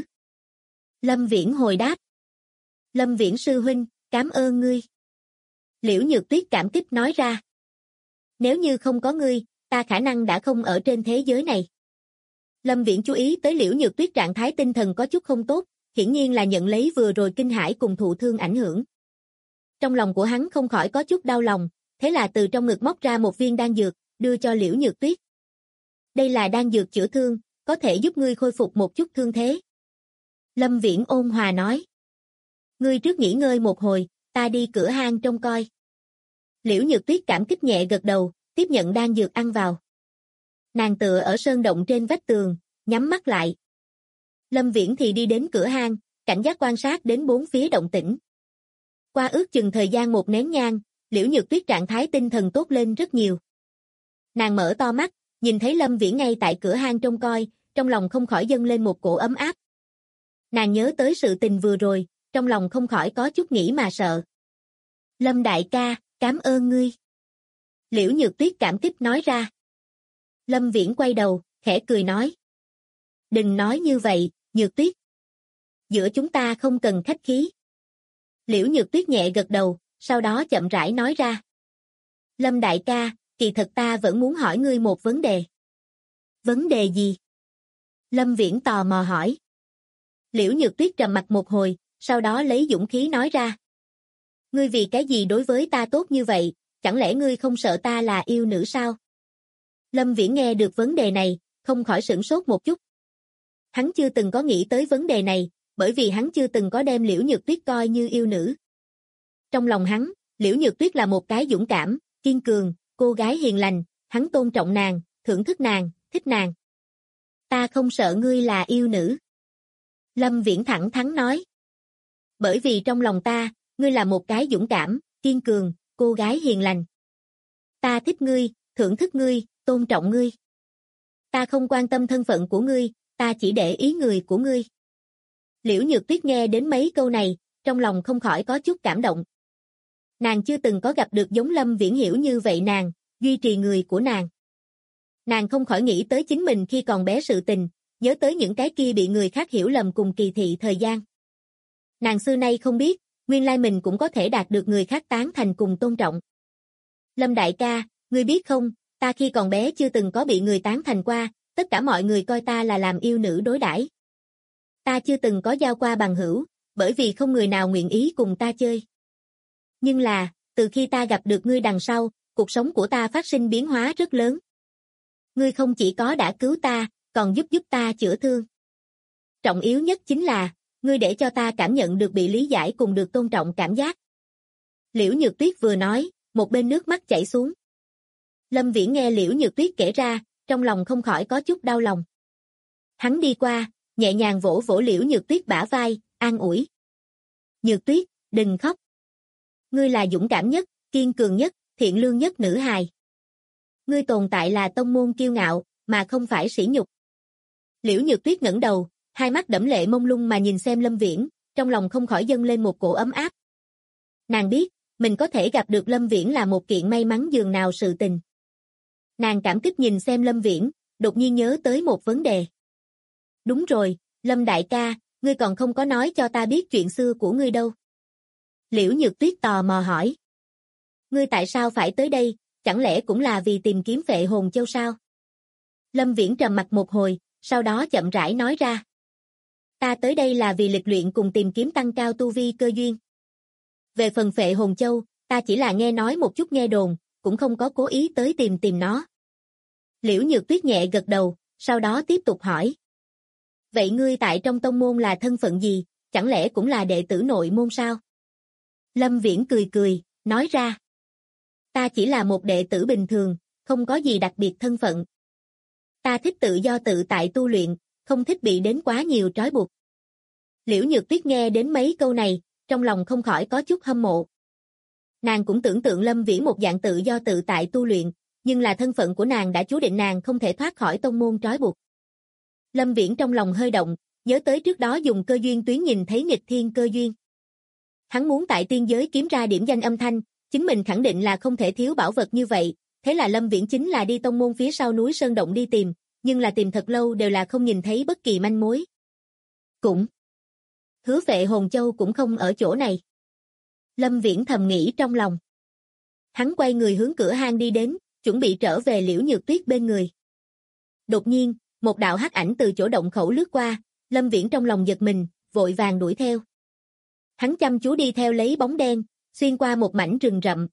Speaker 2: Lâm Viễn hồi đáp. Lâm Viễn sư huynh, cảm ơn ngươi. Liễu Nhược Tuyết cảm kích nói ra. Nếu như không có ngươi, ta khả năng đã không ở trên thế giới này. Lâm Viễn chú ý tới Liễu Nhược Tuyết trạng thái tinh thần có chút không tốt, hiển nhiên là nhận lấy vừa rồi kinh hãi cùng thụ thương ảnh hưởng. Trong lòng của hắn không khỏi có chút đau lòng, thế là từ trong ngực móc ra một viên đan dược, đưa cho Liễu Nhược Tuyết. Đây là đan dược chữa thương, có thể giúp ngươi khôi phục một chút thương thế. Lâm Viễn ôn hòa nói. Ngươi trước nghỉ ngơi một hồi, ta đi cửa hang trông coi. Liễu Nhược Tuyết cảm kích nhẹ gật đầu, tiếp nhận đan dược ăn vào. Nàng tựa ở sơn động trên vách tường, nhắm mắt lại. Lâm Viễn thì đi đến cửa hang, cảnh giác quan sát đến bốn phía động tĩnh. Qua ước chừng thời gian một nén nhang, Liễu Nhược Tuyết trạng thái tinh thần tốt lên rất nhiều. Nàng mở to mắt, nhìn thấy Lâm Viễn ngay tại cửa hang trông coi, trong lòng không khỏi dâng lên một cổ ấm áp. Nàng nhớ tới sự tình vừa rồi, trong lòng không khỏi có chút nghĩ mà sợ. Lâm đại ca, cảm ơn ngươi. Liễu Nhược Tuyết cảm kích nói ra. Lâm Viễn quay đầu, khẽ cười nói. Đừng nói như vậy, Nhược Tuyết. Giữa chúng ta không cần khách khí. Liễu Nhược Tuyết nhẹ gật đầu, sau đó chậm rãi nói ra. Lâm đại ca, kỳ thật ta vẫn muốn hỏi ngươi một vấn đề. Vấn đề gì? Lâm Viễn tò mò hỏi. Liễu Nhược Tuyết trầm mặc một hồi, sau đó lấy dũng khí nói ra. Ngươi vì cái gì đối với ta tốt như vậy, chẳng lẽ ngươi không sợ ta là yêu nữ sao? Lâm Viễn nghe được vấn đề này, không khỏi sửng sốt một chút. Hắn chưa từng có nghĩ tới vấn đề này, bởi vì hắn chưa từng có đem Liễu Nhược Tuyết coi như yêu nữ. Trong lòng hắn, Liễu Nhược Tuyết là một cái dũng cảm, kiên cường, cô gái hiền lành, hắn tôn trọng nàng, thưởng thức nàng, thích nàng. Ta không sợ ngươi là yêu nữ. Lâm Viễn thẳng thắn nói. Bởi vì trong lòng ta, ngươi là một cái dũng cảm, kiên cường, cô gái hiền lành. Ta thích ngươi, thưởng thức ngươi, tôn trọng ngươi. Ta không quan tâm thân phận của ngươi, ta chỉ để ý người của ngươi. Liễu Nhược Tuyết nghe đến mấy câu này, trong lòng không khỏi có chút cảm động. Nàng chưa từng có gặp được giống Lâm Viễn hiểu như vậy nàng, duy trì người của nàng. Nàng không khỏi nghĩ tới chính mình khi còn bé sự tình, nhớ tới những cái kia bị người khác hiểu lầm cùng kỳ thị thời gian. Nàng xưa nay không biết, nguyên lai mình cũng có thể đạt được người khác tán thành cùng tôn trọng. Lâm đại ca, ngươi biết không, ta khi còn bé chưa từng có bị người tán thành qua, tất cả mọi người coi ta là làm yêu nữ đối đãi. Ta chưa từng có giao qua bằng hữu, bởi vì không người nào nguyện ý cùng ta chơi. Nhưng là, từ khi ta gặp được ngươi đằng sau, cuộc sống của ta phát sinh biến hóa rất lớn. Ngươi không chỉ có đã cứu ta, còn giúp ta chữa thương. Trọng yếu nhất chính là, ngươi để cho ta cảm nhận được bị lý giải cùng được tôn trọng cảm giác. Liễu Nhược Tuyết vừa nói, một bên nước mắt chảy xuống. Lâm Viễn nghe Liễu Nhược Tuyết kể ra, trong lòng không khỏi có chút đau lòng. Hắn đi qua, nhẹ nhàng vỗ vỗ Liễu Nhược Tuyết bả vai, an ủi. Nhược Tuyết, đừng khóc. Ngươi là dũng cảm nhất, kiên cường nhất, thiện lương nhất nữ hài. Ngươi tồn tại là tông môn kiêu ngạo, mà không phải sỉ nhục. Liễu Nhược Tuyết ngẩng đầu, hai mắt đẫm lệ mông lung mà nhìn xem Lâm Viễn, trong lòng không khỏi dâng lên một cổ ấm áp. Nàng biết, mình có thể gặp được Lâm Viễn là một kiện may mắn dường nào sự tình. Nàng cảm kích nhìn xem Lâm Viễn, đột nhiên nhớ tới một vấn đề. Đúng rồi, Lâm đại ca, ngươi còn không có nói cho ta biết chuyện xưa của ngươi đâu. Liễu Nhược Tuyết tò mò hỏi. Ngươi tại sao phải tới đây, chẳng lẽ cũng là vì tìm kiếm Phệ Hồn Châu sao? Lâm Viễn trầm mặt một hồi, sau đó chậm rãi nói ra. Ta tới đây là vì lịch luyện cùng tìm kiếm tăng cao tu vi cơ duyên. Về phần Phệ Hồn Châu, ta chỉ là nghe nói một chút nghe đồn, cũng không có cố ý tới tìm nó. Liễu Nhược Tuyết nhẹ gật đầu, sau đó tiếp tục hỏi. Vậy ngươi tại trong tông môn là thân phận gì, chẳng lẽ cũng là đệ tử nội môn sao? Lâm Viễn cười cười, nói ra. Ta chỉ là một đệ tử bình thường, không có gì đặc biệt thân phận. Ta thích tự do tự tại tu luyện, không thích bị đến quá nhiều trói buộc. Liễu Nhược Tuyết nghe đến mấy câu này, trong lòng không khỏi có chút hâm mộ. Nàng cũng tưởng tượng Lâm Viễn một dạng tự do tự tại tu luyện, nhưng là thân phận của nàng đã chú định nàng không thể thoát khỏi tông môn trói buộc. Lâm Viễn trong lòng hơi động, nhớ tới trước đó dùng cơ duyên tuyến nhìn thấy nghịch thiên cơ duyên. Hắn muốn tại tiên giới kiếm ra điểm danh âm thanh, chính mình khẳng định là không thể thiếu bảo vật như vậy, thế là Lâm Viễn chính là đi tông môn phía sau núi Sơn Động đi tìm, nhưng là tìm thật lâu đều là không nhìn thấy bất kỳ manh mối. Cũng hứa Phệ Hồn Châu cũng không ở chỗ này. Lâm Viễn thầm nghĩ trong lòng. Hắn quay người hướng cửa hang đi đến, chuẩn bị trở về Liễu Nhược Tuyết bên người. Đột nhiên, một đạo hắc ảnh từ chỗ động khẩu lướt qua, Lâm Viễn trong lòng giật mình, vội vàng đuổi theo. Hắn chăm chú đi theo lấy bóng đen, xuyên qua một mảnh rừng rậm,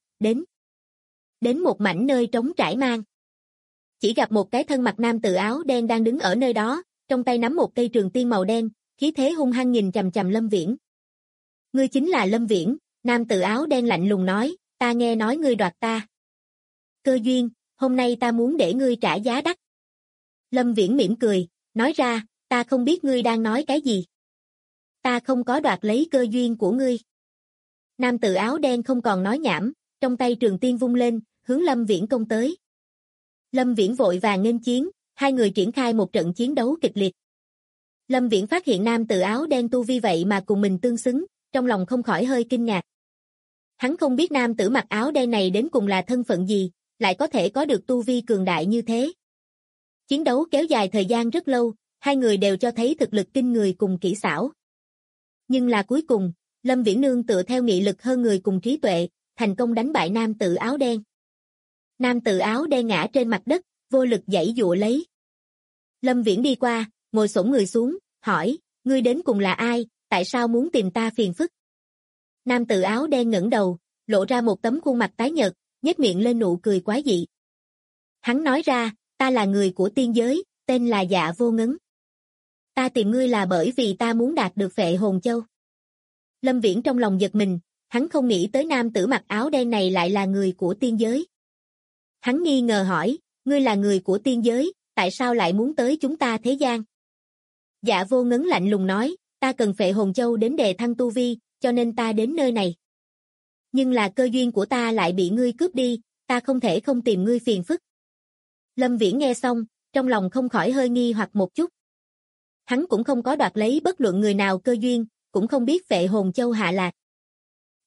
Speaker 2: đến một mảnh nơi trống trải mang. Chỉ gặp một cái thân mặc nam tử áo đen đang đứng ở nơi đó, trong tay nắm một cây trường tiên màu đen, khí thế hung hăng nhìn chằm chằm Lâm Viễn. Ngươi chính là Lâm Viễn, nam tử áo đen lạnh lùng nói, ta nghe nói ngươi đoạt ta cơ duyên, hôm nay ta muốn để ngươi trả giá đắt. Lâm Viễn mỉm cười, nói ra, ta không biết ngươi đang nói cái gì. Ta không có đoạt lấy cơ duyên của ngươi. Nam tử áo đen không còn nói nhảm, trong tay trường tiên vung lên, hướng Lâm Viễn công tới. Lâm Viễn vội vàng nghênh chiến, hai người triển khai một trận chiến đấu kịch liệt. Lâm Viễn phát hiện nam tử áo đen tu vi vậy mà cùng mình tương xứng, trong lòng không khỏi hơi kinh ngạc. Hắn không biết nam tử mặc áo đen này đến cùng là thân phận gì, lại có thể có được tu vi cường đại như thế. Chiến đấu kéo dài thời gian rất lâu, hai người đều cho thấy thực lực kinh người cùng kỹ xảo. Nhưng là cuối cùng, Lâm Viễn nương tựa theo nghị lực hơn người cùng trí tuệ, thành công đánh bại nam tử áo đen. Nam tử áo đen ngã trên mặt đất, vô lực giãy giụa lấy. Lâm Viễn đi qua, ngồi xổm người xuống, hỏi, ngươi đến cùng là ai, tại sao muốn tìm ta phiền phức? Nam tử áo đen ngẩng đầu, lộ ra một tấm khuôn mặt tái nhợt, nhếch miệng lên nụ cười quái dị. Hắn nói ra, ta là người của tiên giới, tên là Dạ Vô Ngấn. Ta tìm ngươi là bởi vì ta muốn đạt được Phệ Hồn Châu. Lâm Viễn trong lòng giật mình, hắn không nghĩ tới nam tử mặc áo đen này lại là người của tiên giới. Hắn nghi ngờ hỏi, ngươi là người của tiên giới, tại sao lại muốn tới chúng ta thế gian? Dạ Vô Ngấn lạnh lùng nói, ta cần Phệ Hồn Châu đến đề thăng tu vi, cho nên ta đến nơi này. Nhưng là cơ duyên của ta lại bị ngươi cướp đi, ta không thể không tìm ngươi phiền phức. Lâm Viễn nghe xong, trong lòng không khỏi hơi nghi hoặc một chút. Hắn cũng không có đoạt lấy bất luận người nào cơ duyên, cũng không biết Phệ Hồn Châu hạ lạc.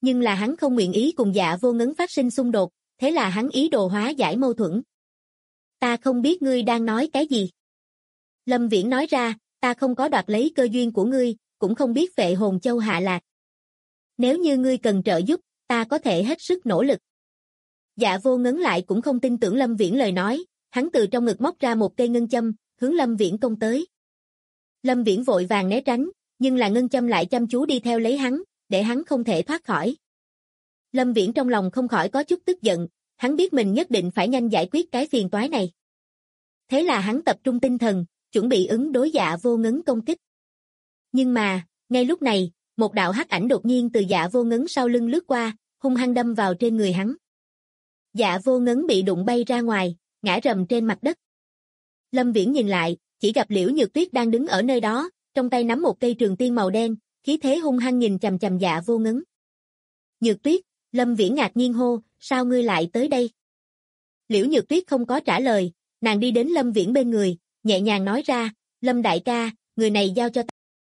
Speaker 2: Nhưng là hắn không nguyện ý cùng Dạ Vô Ngấn phát sinh xung đột, thế là hắn ý đồ hóa giải mâu thuẫn. Ta không biết ngươi đang nói cái gì. Lâm Viễn nói ra, ta không có đoạt lấy cơ duyên của ngươi, cũng không biết Phệ Hồn Châu hạ lạc. Nếu như ngươi cần trợ giúp, ta có thể hết sức nỗ lực. Dạ Vô Ngấn lại cũng không tin tưởng Lâm Viễn lời nói, hắn từ trong ngực móc ra một cây ngân châm, hướng Lâm Viễn công tới. Lâm Viễn vội vàng né tránh, nhưng là ngân châm lại chăm chú đi theo lấy hắn, để hắn không thể thoát khỏi. Lâm Viễn trong lòng không khỏi có chút tức giận, hắn biết mình nhất định phải nhanh giải quyết cái phiền toái này. Thế là hắn tập trung tinh thần, chuẩn bị ứng đối Dạ Vô Ngấn công kích. Nhưng mà, ngay lúc này, một đạo hắc ảnh đột nhiên từ Dạ Vô Ngấn sau lưng lướt qua, hung hăng đâm vào trên người hắn. Dạ Vô Ngấn bị đụng bay ra ngoài, ngã rầm trên mặt đất. Lâm Viễn nhìn lại, chỉ gặp Liễu Nhược Tuyết đang đứng ở nơi đó, trong tay nắm một cây trường tiên màu đen, khí thế hung hăng nhìn chằm chằm Dạ Vô Ngấn. Nhược Tuyết, Lâm Viễn ngạc nhiên hô, sao ngươi lại tới đây? Liễu Nhược Tuyết không có trả lời, nàng đi đến Lâm Viễn bên người, nhẹ nhàng nói ra, Lâm đại ca, người này giao cho ta.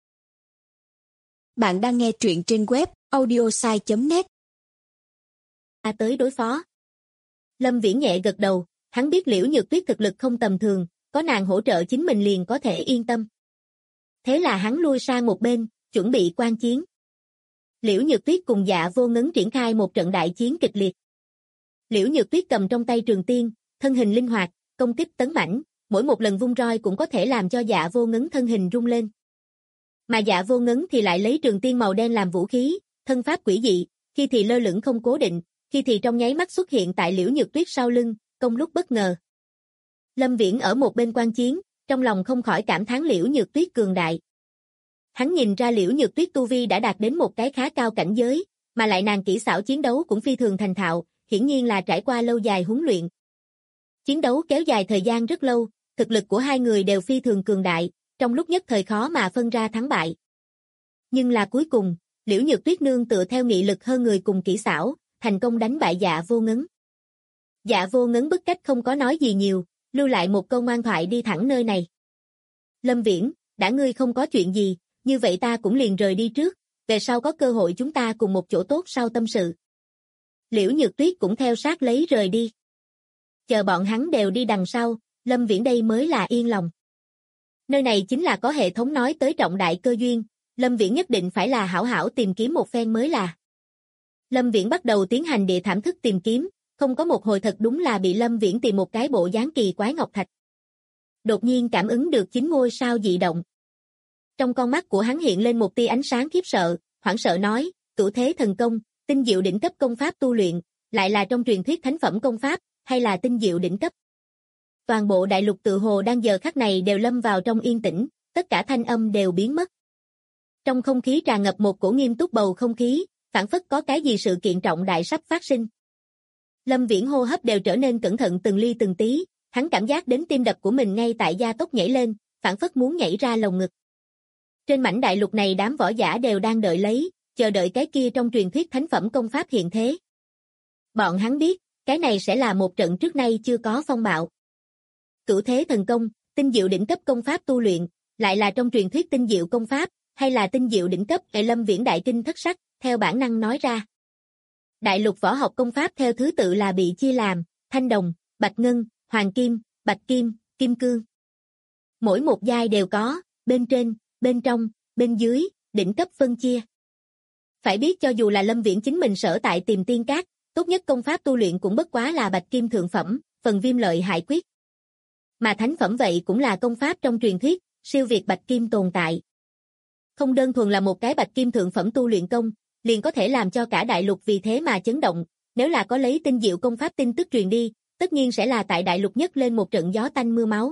Speaker 3: Bạn đang nghe truyện trên web audiosai.net.
Speaker 2: Ta tới đối phó. Lâm Viễn nhẹ gật đầu, hắn biết Liễu Nhược Tuyết thực lực không tầm thường, có nàng hỗ trợ chính mình liền có thể yên tâm. Thế là hắn lui sang một bên, chuẩn bị quan chiến. Liễu Nhược Tuyết cùng Dạ Vô Ngấn triển khai một trận đại chiến kịch liệt. Liễu Nhược Tuyết cầm trong tay trường tiên, thân hình linh hoạt, công kích tấn mãnh, mỗi một lần vung roi cũng có thể làm cho Dạ Vô Ngấn thân hình rung lên. Mà Dạ Vô Ngấn thì lại lấy trường tiên màu đen làm vũ khí, thân pháp quỷ dị, khi thì lơ lửng không cố định, khi thì trong nháy mắt xuất hiện tại Liễu Nhược Tuyết sau lưng, công lúc bất ngờ. Lâm Viễn ở một bên quan chiến, trong lòng không khỏi cảm thán Liễu Nhược Tuyết cường đại. Hắn nhìn ra Liễu Nhược Tuyết tu vi đã đạt đến một cái khá cao cảnh giới, mà lại nàng kỹ xảo chiến đấu cũng phi thường thành thạo, hiển nhiên là trải qua lâu dài huấn luyện. Chiến đấu kéo dài thời gian rất lâu, thực lực của hai người đều phi thường cường đại, trong lúc nhất thời khó mà phân ra thắng bại. Nhưng là cuối cùng, Liễu Nhược Tuyết nương tựa theo nghị lực hơn người cùng kỹ xảo, thành công đánh bại Dạ Vô Ngấn. Dạ Vô Ngấn bức cách không có nói gì nhiều, lưu lại một câu ngoan thoại đi thẳng nơi này. Lâm Viễn, đã ngươi không có chuyện gì, như vậy ta cũng liền rời đi trước, về sau có cơ hội chúng ta cùng một chỗ tốt sau tâm sự. Liễu Nhược Tuyết cũng theo sát lấy rời đi. Chờ bọn hắn đều đi đằng sau, Lâm Viễn đây mới là yên lòng. Nơi này chính là có hệ thống nói tới trọng đại cơ duyên, Lâm Viễn nhất định phải là hảo hảo tìm kiếm một phen mới là. Lâm Viễn bắt đầu tiến hành địa thảm thức tìm kiếm, không có một hồi thật đúng là bị Lâm Viễn tìm một cái bộ dáng kỳ quái ngọc thạch. Đột nhiên cảm ứng được 9 ngôi sao dị động. Trong con mắt của hắn hiện lên một tia ánh sáng khiếp sợ, hoảng sợ nói, Cửu Thế Thần Công, tinh diệu đỉnh cấp công pháp tu luyện, lại là trong truyền thuyết thánh phẩm công pháp, hay là tinh diệu đỉnh cấp. Toàn bộ đại lục tự hồ đang giờ khắc này đều lâm vào trong yên tĩnh, tất cả thanh âm đều biến mất. Trong không khí tràn ngập một cổ nghiêm túc bầu không khí, phảng phất có cái gì sự kiện trọng đại sắp phát sinh. Lâm Viễn hô hấp đều trở nên cẩn thận từng ly từng tí, hắn cảm giác đến tim đập của mình ngay tại gia tốc nhảy lên, phảng phất muốn nhảy ra lồng ngực. Trên mảnh đại lục này đám võ giả đều đang đợi lấy, chờ đợi cái kia trong truyền thuyết thánh phẩm công pháp hiện thế. Bọn hắn biết, cái này sẽ là một trận trước nay chưa có phong bạo. Cửu Thế Thần Công, tinh diệu đỉnh cấp công pháp tu luyện, lại là trong truyền thuyết tinh diệu công pháp, hay là tinh diệu đỉnh cấp? Lâm Viễn đại kinh thất sắc, theo bản năng nói ra. Đại lục võ học công pháp theo thứ tự là bị chia làm thanh đồng, bạch ngân, hoàng kim, bạch kim, kim cương. Mỗi một giai đều có bên trên, bên trong, bên dưới, đỉnh cấp phân chia. Phải biết cho dù là Lâm Viễn chính mình sở tại Tiềm Tiên Các, tốt nhất công pháp tu luyện cũng bất quá là bạch kim thượng phẩm, phần Viêm Lợi Hại Quyết. Mà thánh phẩm vậy cũng là công pháp trong truyền thuyết, siêu việt bạch kim tồn tại. Không đơn thuần là một cái bạch kim thượng phẩm tu luyện công, liền có thể làm cho cả đại lục vì thế mà chấn động, nếu là có lấy tinh diệu công pháp tin tức truyền đi, tất nhiên sẽ là tại đại lục nhất lên một trận gió tanh mưa máu.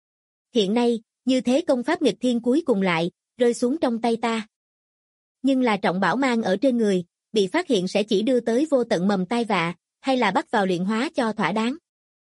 Speaker 2: Hiện nay, như thế công pháp nghịch thiên cuối cùng lại, rơi xuống trong tay ta. Nhưng là trọng bảo mang ở trên người, bị phát hiện sẽ chỉ đưa tới vô tận mầm tai vạ, hay là bắt vào luyện hóa cho thỏa đáng.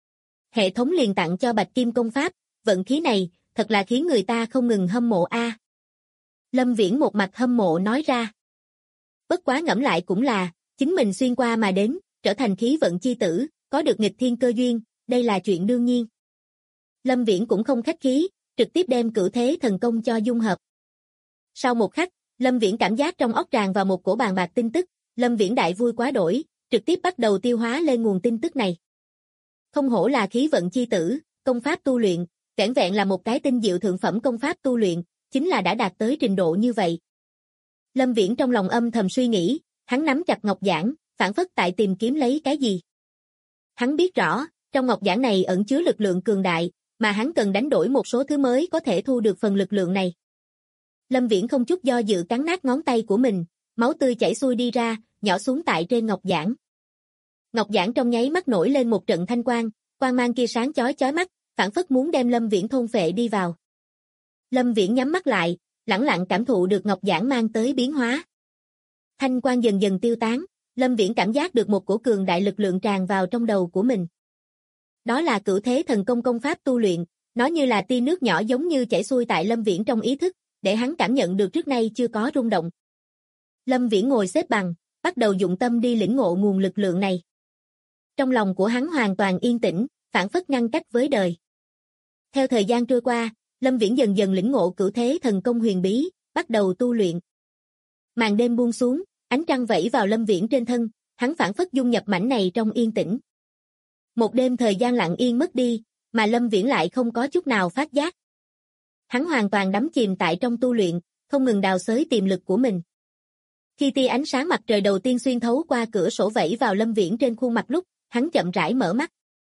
Speaker 2: Hệ thống liền tặng cho bạch kim công pháp, vận khí này, thật là khiến người ta không ngừng hâm mộ a. Lâm Viễn một mặt hâm mộ nói ra. Bất quá ngẫm lại cũng là, chính mình xuyên qua mà đến, trở thành khí vận chi tử, có được nghịch thiên cơ duyên, đây là chuyện đương nhiên. Lâm Viễn cũng không khách khí, trực tiếp đem Cửu Thế Thần Công cho dung hợp. Sau một khắc, Lâm Viễn cảm giác trong óc tràn vào một cổ bàn bạc tin tức, Lâm Viễn đại vui quá đổi, trực tiếp bắt đầu tiêu hóa lên nguồn tin tức này. Không hổ là khí vận chi tử, công pháp tu luyện, vẻn vẹn là một cái tinh diệu thượng phẩm công pháp tu luyện, chính là đã đạt tới trình độ như vậy. Lâm Viễn trong lòng âm thầm suy nghĩ, hắn nắm chặt ngọc giản, phảng phất tại tìm kiếm lấy cái gì. Hắn biết rõ, trong ngọc giản này ẩn chứa lực lượng cường đại, mà hắn cần đánh đổi một số thứ mới có thể thu được phần lực lượng này. Lâm Viễn không chút do dự cắn nát ngón tay của mình, máu tươi chảy xuôi đi ra, nhỏ xuống tại trên ngọc giản. Ngọc giản trong nháy mắt nổi lên một trận thanh quang, quang mang kia sáng chói chói mắt, phảng phất muốn đem Lâm Viễn thôn phệ đi vào. Lâm Viễn nhắm mắt lại, lẳng lặng cảm thụ được ngọc giản mang tới biến hóa. Thanh quang dần dần tiêu tán, Lâm Viễn cảm giác được một cổ cường đại lực lượng tràn vào trong đầu của mình. Đó là Cửu Thế Thần Công công pháp tu luyện, nó như là tia nước nhỏ giống như chảy xuôi tại Lâm Viễn trong ý thức, để hắn cảm nhận được trước nay chưa có rung động. Lâm Viễn ngồi xếp bằng, bắt đầu dụng tâm đi lĩnh ngộ nguồn lực lượng này. Trong lòng của hắn hoàn toàn yên tĩnh, phảng phất ngăn cách với đời. Theo thời gian trôi qua, Lâm Viễn dần dần lĩnh ngộ Cửu Thế Thần Công huyền bí, bắt đầu tu luyện. Màn đêm buông xuống, ánh trăng vẩy vào Lâm Viễn trên thân, hắn phảng phất dung nhập mảnh này trong yên tĩnh. Một đêm thời gian lặng yên mất đi, mà Lâm Viễn lại không có chút nào phát giác. Hắn hoàn toàn đắm chìm tại trong tu luyện, không ngừng đào xới tiềm lực của mình. Khi tia ánh sáng mặt trời đầu tiên xuyên thấu qua cửa sổ vẩy vào Lâm Viễn trên khuôn mặt lúc, hắn chậm rãi mở mắt.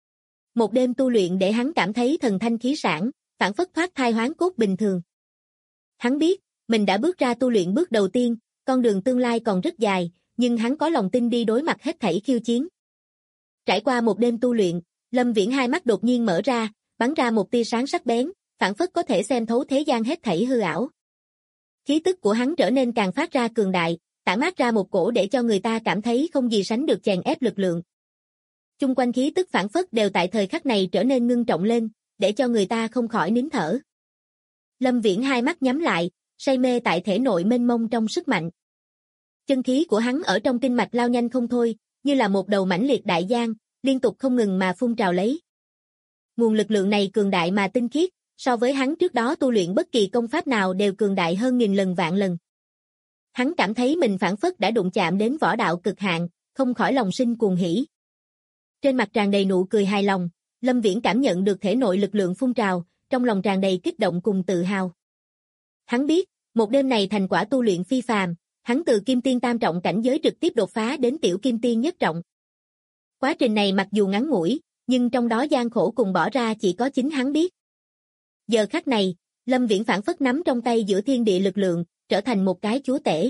Speaker 2: Một đêm tu luyện để hắn cảm thấy thần thanh khí sảng, phảng phất thoát thai hoán cốt bình thường. Hắn biết, mình đã bước ra tu luyện bước đầu tiên, con đường tương lai còn rất dài, nhưng hắn có lòng tin đi đối mặt hết thảy khiêu chiến. Trải qua một đêm tu luyện, Lâm Viễn hai mắt đột nhiên mở ra, bắn ra một tia sáng sắc bén, phảng phất có thể xem thấu thế gian hết thảy hư ảo. Khí tức của hắn trở nên càng phát ra cường đại, tản mát ra một cổ để cho người ta cảm thấy không gì sánh được chèn ép lực lượng. Chung quanh khí tức phảng phất đều tại thời khắc này trở nên ngưng trọng lên, để cho người ta không khỏi nín thở. Lâm Viễn hai mắt nhắm lại, say mê tại thể nội mênh mông trong sức mạnh. Chân khí của hắn ở trong kinh mạch lao nhanh không thôi, như là một đầu mãnh liệt đại giang, liên tục không ngừng mà phun trào lấy. Nguồn lực lượng này cường đại mà tinh khiết, so với hắn trước đó tu luyện bất kỳ công pháp nào đều cường đại hơn nghìn lần vạn lần. Hắn cảm thấy mình phảng phất đã đụng chạm đến võ đạo cực hạn, không khỏi lòng sinh cuồng hỉ. Trên mặt tràn đầy nụ cười hài lòng, Lâm Viễn cảm nhận được thể nội lực lượng phun trào, trong lòng tràn đầy kích động cùng tự hào. Hắn biết, một đêm này thành quả tu luyện phi phàm, hắn từ kim tiên tam trọng cảnh giới trực tiếp đột phá đến tiểu kim tiên nhất trọng. Quá trình này mặc dù ngắn ngủi, nhưng trong đó gian khổ cùng bỏ ra chỉ có chính hắn biết. Giờ khắc này, Lâm Viễn phảng phất nắm trong tay giữa thiên địa lực lượng, trở thành một cái chúa tể.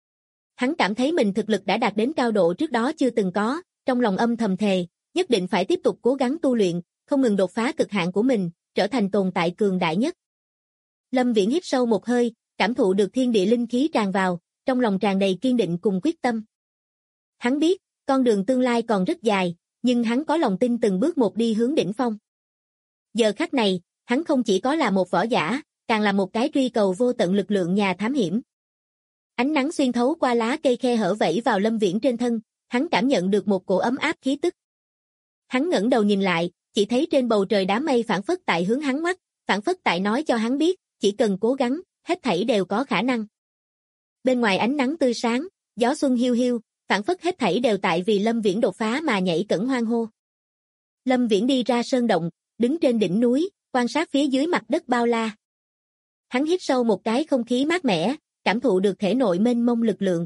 Speaker 2: Hắn cảm thấy mình thực lực đã đạt đến cao độ trước đó chưa từng có, trong lòng âm thầm thề, nhất định phải tiếp tục cố gắng tu luyện, không ngừng đột phá cực hạn của mình, trở thành tồn tại cường đại nhất. Lâm Viễn hít sâu một hơi, cảm thụ được thiên địa linh khí tràn vào, trong lòng tràn đầy kiên định cùng quyết tâm. Hắn biết, con đường tương lai còn rất dài, nhưng hắn có lòng tin từng bước một đi hướng đỉnh phong. Giờ khắc này, hắn không chỉ có là một võ giả, càng là một cái truy cầu vô tận lực lượng nhà thám hiểm. Ánh nắng xuyên thấu qua lá cây khe hở vẩy vào Lâm Viễn trên thân, hắn cảm nhận được một cổ ấm áp khí tức. Hắn ngẩng đầu nhìn lại, chỉ thấy trên bầu trời đám mây phảng phất tại hướng hắn ngoắt, phảng phất tại nói cho hắn biết, chỉ cần cố gắng, hết thảy đều có khả năng. Bên ngoài ánh nắng tươi sáng, gió xuân hiu hiu, phảng phất hết thảy đều tại vì Lâm Viễn đột phá mà nhảy cẫng hoan hô. Lâm Viễn đi ra sơn động, đứng trên đỉnh núi, quan sát phía dưới mặt đất bao la. Hắn hít sâu một cái không khí mát mẻ, cảm thụ được thể nội mênh mông lực lượng.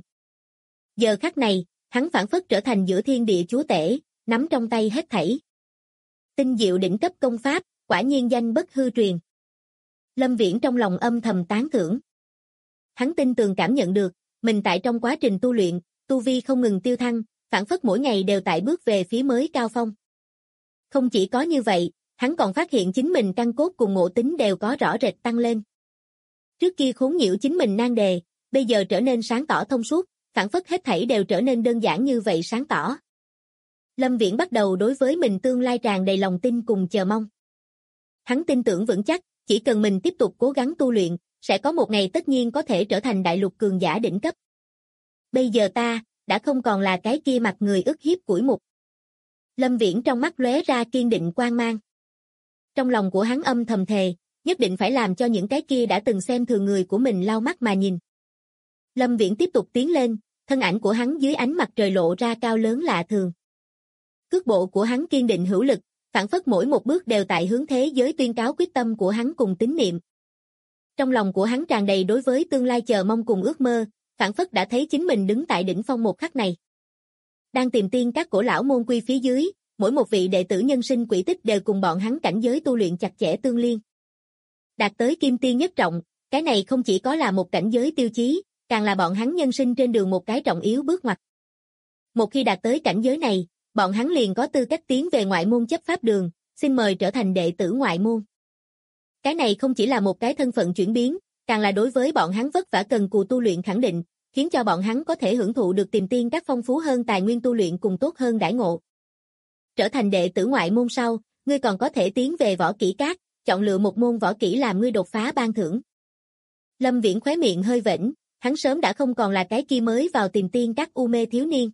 Speaker 2: Giờ khắc này, hắn phảng phất trở thành giữa thiên địa chúa tể, nắm trong tay hết thảy. Tinh diệu đỉnh cấp công pháp, quả nhiên danh bất hư truyền. Lâm Viễn trong lòng âm thầm tán thưởng. Hắn tin tường cảm nhận được, mình tại trong quá trình tu luyện, tu vi không ngừng tiêu thăng, phảng phất mỗi ngày đều tại bước về phía mới cao phong. Không chỉ có như vậy, hắn còn phát hiện chính mình căn cốt cùng ngộ tính đều có rõ rệt tăng lên. Trước kia khốn nhiễu chính mình nan đề, bây giờ trở nên sáng tỏ thông suốt, phảng phất hết thảy đều trở nên đơn giản như vậy sáng tỏ. Lâm Viễn bắt đầu đối với mình tương lai tràn đầy lòng tin cùng chờ mong. Hắn tin tưởng vững chắc, chỉ cần mình tiếp tục cố gắng tu luyện, sẽ có một ngày tất nhiên có thể trở thành đại lục cường giả đỉnh cấp. Bây giờ ta, đã không còn là cái kia mặt người ức hiếp củi mục. Lâm Viễn trong mắt lóe ra kiên định quang mang. Trong lòng của hắn âm thầm thề, nhất định phải làm cho những cái kia đã từng xem thường người của mình lau mắt mà nhìn. Lâm Viễn tiếp tục tiến lên, thân ảnh của hắn dưới ánh mặt trời lộ ra cao lớn lạ thường. Cước bộ của hắn kiên định hữu lực, phảng phất mỗi một bước đều tại hướng thế giới tuyên cáo quyết tâm của hắn cùng tín niệm. Trong lòng của hắn tràn đầy đối với tương lai chờ mong cùng ước mơ, phảng phất đã thấy chính mình đứng tại đỉnh phong một khắc này. Đang tìm tiên các cổ lão môn quy phía dưới, mỗi một vị đệ tử nhân sinh quỷ tích đều cùng bọn hắn cảnh giới tu luyện chặt chẽ tương liên. Đạt tới kim tiên nhất trọng, cái này không chỉ có là một cảnh giới tiêu chí, càng là bọn hắn nhân sinh trên đường một cái trọng yếu bước ngoặt. Một khi đạt tới cảnh giới này, bọn hắn liền có tư cách tiến về ngoại môn chấp pháp đường, xin mời trở thành đệ tử ngoại môn. Cái này không chỉ là một cái thân phận chuyển biến, càng là đối với bọn hắn vất vả cần cù tu luyện khẳng định, khiến cho bọn hắn có thể hưởng thụ được tìm tiên các phong phú hơn tài nguyên tu luyện cùng tốt hơn đãi ngộ. Trở thành đệ tử ngoại môn sau, ngươi còn có thể tiến về võ kỹ các, chọn lựa một môn võ kỹ làm ngươi đột phá ban thưởng. Lâm Viễn khóe miệng hơi vểnh, hắn sớm đã không còn là cái kia mới vào tìm tiên các u mê thiếu niên.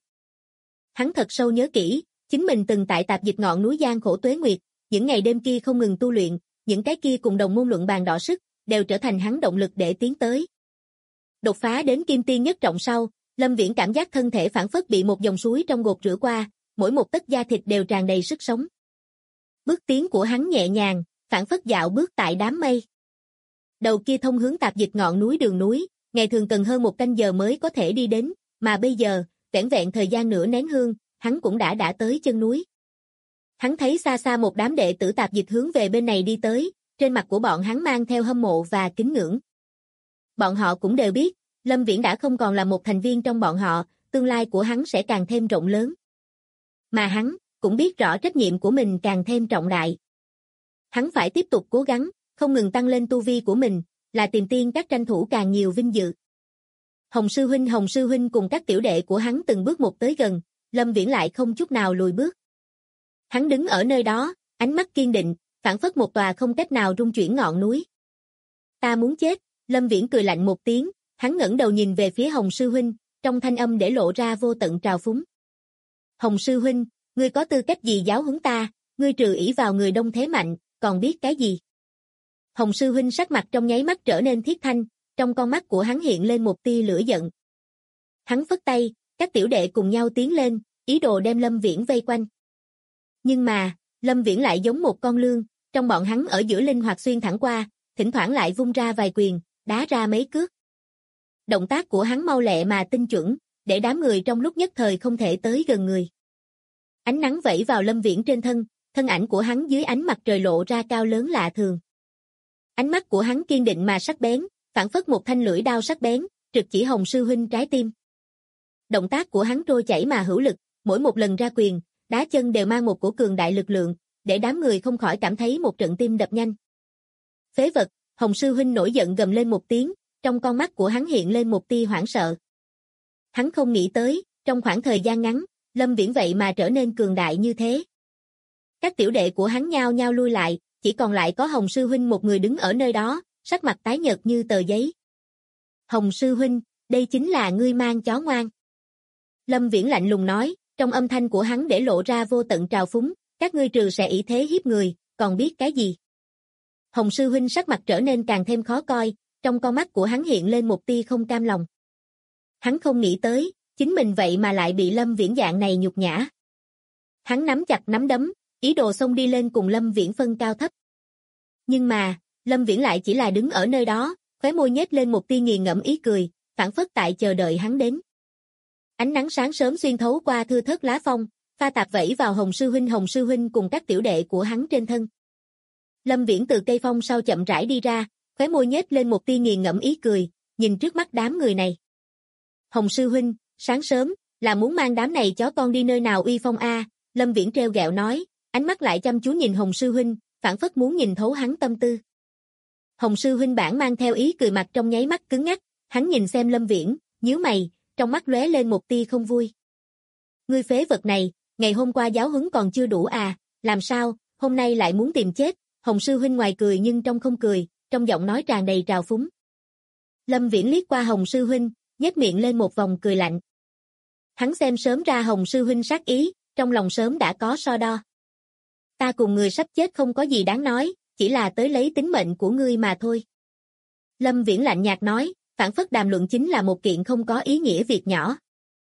Speaker 2: Hắn thật sâu nhớ kỹ, chính mình từng tại tạp dịch ngọn núi gian khổ tuế nguyệt, những ngày đêm kia không ngừng tu luyện, những cái kia cùng đồng môn luận bàn đọ sức, đều trở thành hắn động lực để tiến tới. Đột phá đến kim tiên nhất trọng sau, Lâm Viễn cảm giác thân thể phảng phất bị một dòng suối trong gột rửa qua, mỗi một tấc da thịt đều tràn đầy sức sống. Bước tiến của hắn nhẹ nhàng, phảng phất dạo bước tại đám mây. Đầu kia thông hướng tạp dịch ngọn núi đường núi, ngày thường cần hơn 1 canh giờ mới có thể đi đến, mà bây giờ, vẻn vẹn thời gian nửa nén hương, hắn cũng đã tới chân núi. Hắn thấy xa xa một đám đệ tử tạp dịch hướng về bên này đi tới, trên mặt của bọn hắn mang theo hâm mộ và kính ngưỡng. Bọn họ cũng đều biết, Lâm Viễn đã không còn là một thành viên trong bọn họ, tương lai của hắn sẽ càng thêm rộng lớn. Mà hắn, cũng biết rõ trách nhiệm của mình càng thêm trọng đại. Hắn phải tiếp tục cố gắng, không ngừng tăng lên tu vi của mình, là tìm tiên các tranh thủ càng nhiều vinh dự. Hồng Sư Huynh cùng các tiểu đệ của hắn từng bước một tới gần, Lâm Viễn lại không chút nào lùi bước. Hắn đứng ở nơi đó, ánh mắt kiên định, phảng phất một tòa không cách nào rung chuyển ngọn núi. Ta muốn chết, Lâm Viễn cười lạnh một tiếng, hắn ngẩng đầu nhìn về phía Hồng Sư Huynh, trong thanh âm để lộ ra vô tận trào phúng. Hồng Sư Huynh, ngươi có tư cách gì giáo huấn ta, ngươi trừ ỷ vào người đông thế mạnh, còn biết cái gì? Hồng Sư Huynh sắc mặt trong nháy mắt trở nên thiết thanh, trong con mắt của hắn hiện lên một tia lửa giận. Hắn phất tay, các tiểu đệ cùng nhau tiến lên, ý đồ đem Lâm Viễn vây quanh. Nhưng mà, Lâm Viễn lại giống một con lươn, trong bọn hắn ở giữa linh hoạt xuyên thẳng qua, thỉnh thoảng lại vung ra vài quyền, đá ra mấy cước. Động tác của hắn mau lẹ mà tinh chuẩn, để đám người trong lúc nhất thời không thể tới gần người. Ánh nắng vẩy vào Lâm Viễn trên thân, thân ảnh của hắn dưới ánh mặt trời lộ ra cao lớn lạ thường. Ánh mắt của hắn kiên định mà sắc bén, phảng phất một thanh lưỡi đao sắc bén, trực chỉ Hồng Sư Huynh trái tim. Động tác của hắn trôi chảy mà hữu lực, mỗi một lần ra quyền, đá chân đều mang một cổ cường đại lực lượng, để đám người không khỏi cảm thấy một trận tim đập nhanh. Phế vật, Hồng Sư Huynh nổi giận gầm lên một tiếng, trong con mắt của hắn hiện lên một tia hoảng sợ. Hắn không nghĩ tới, trong khoảng thời gian ngắn, Lâm Viễn vậy mà trở nên cường đại như thế. Các tiểu đệ của hắn nhao nhao lui lại, chỉ còn lại có Hồng Sư Huynh một người đứng ở nơi đó, sắc mặt tái nhợt như tờ giấy. Hồng Sư Huynh, đây chính là ngươi mang chó ngoan. Lâm Viễn lạnh lùng nói, trong âm thanh của hắn để lộ ra vô tận trào phúng, các ngươi trừ sẽ ỷ thế hiếp người, còn biết cái gì? Hồng Sư Huynh sắc mặt trở nên càng thêm khó coi, trong con mắt của hắn hiện lên một tia không cam lòng. Hắn không nghĩ tới, chính mình vậy mà lại bị Lâm Viễn dạng này nhục nhã. Hắn nắm chặt nắm đấm, ý đồ xông đi lên cùng Lâm Viễn phân cao thấp. Nhưng mà, Lâm Viễn lại chỉ là đứng ở nơi đó, khóe môi nhếch lên một tia nghiền ngẫm ý cười, phảng phất tại chờ đợi hắn đến. Ánh nắng sáng sớm xuyên thấu qua thưa thớt lá phong, pha tạp vẩy vào Hồng Sư Huynh cùng các tiểu đệ của hắn trên thân. Lâm Viễn từ cây phong sau chậm rãi đi ra, khóe môi nhếch lên một tia nghiền ngẫm ý cười, nhìn trước mắt đám người này. Hồng Sư Huynh, sáng sớm, là muốn mang đám này chó con đi nơi nào uy phong a? Lâm Viễn treo gẹo nói, ánh mắt lại chăm chú nhìn Hồng Sư Huynh, phảng phất muốn nhìn thấu hắn tâm tư. Hồng Sư Huynh bản mang theo ý cười mặt trong nháy mắt cứng ngắc, hắn nhìn xem Lâm Viễn, nhíu mày, trong mắt lóe lên một tia không vui. Ngươi phế vật này, ngày hôm qua giáo huấn còn chưa đủ à, làm sao, hôm nay lại muốn tìm chết? Hồng Sư Huynh ngoài cười nhưng trong không cười, trong giọng nói tràn đầy trào phúng. Lâm Viễn liếc qua Hồng Sư Huynh, nhếch miệng lên một vòng cười lạnh. Hắn xem sớm ra Hồng Sư Huynh sát ý, trong lòng sớm đã có so đo. Ta cùng người sắp chết không có gì đáng nói, chỉ là tới lấy tính mệnh của ngươi mà thôi. Lâm Viễn lạnh nhạt nói, phảng phất đàm luận chính là một kiện không có ý nghĩa việc nhỏ.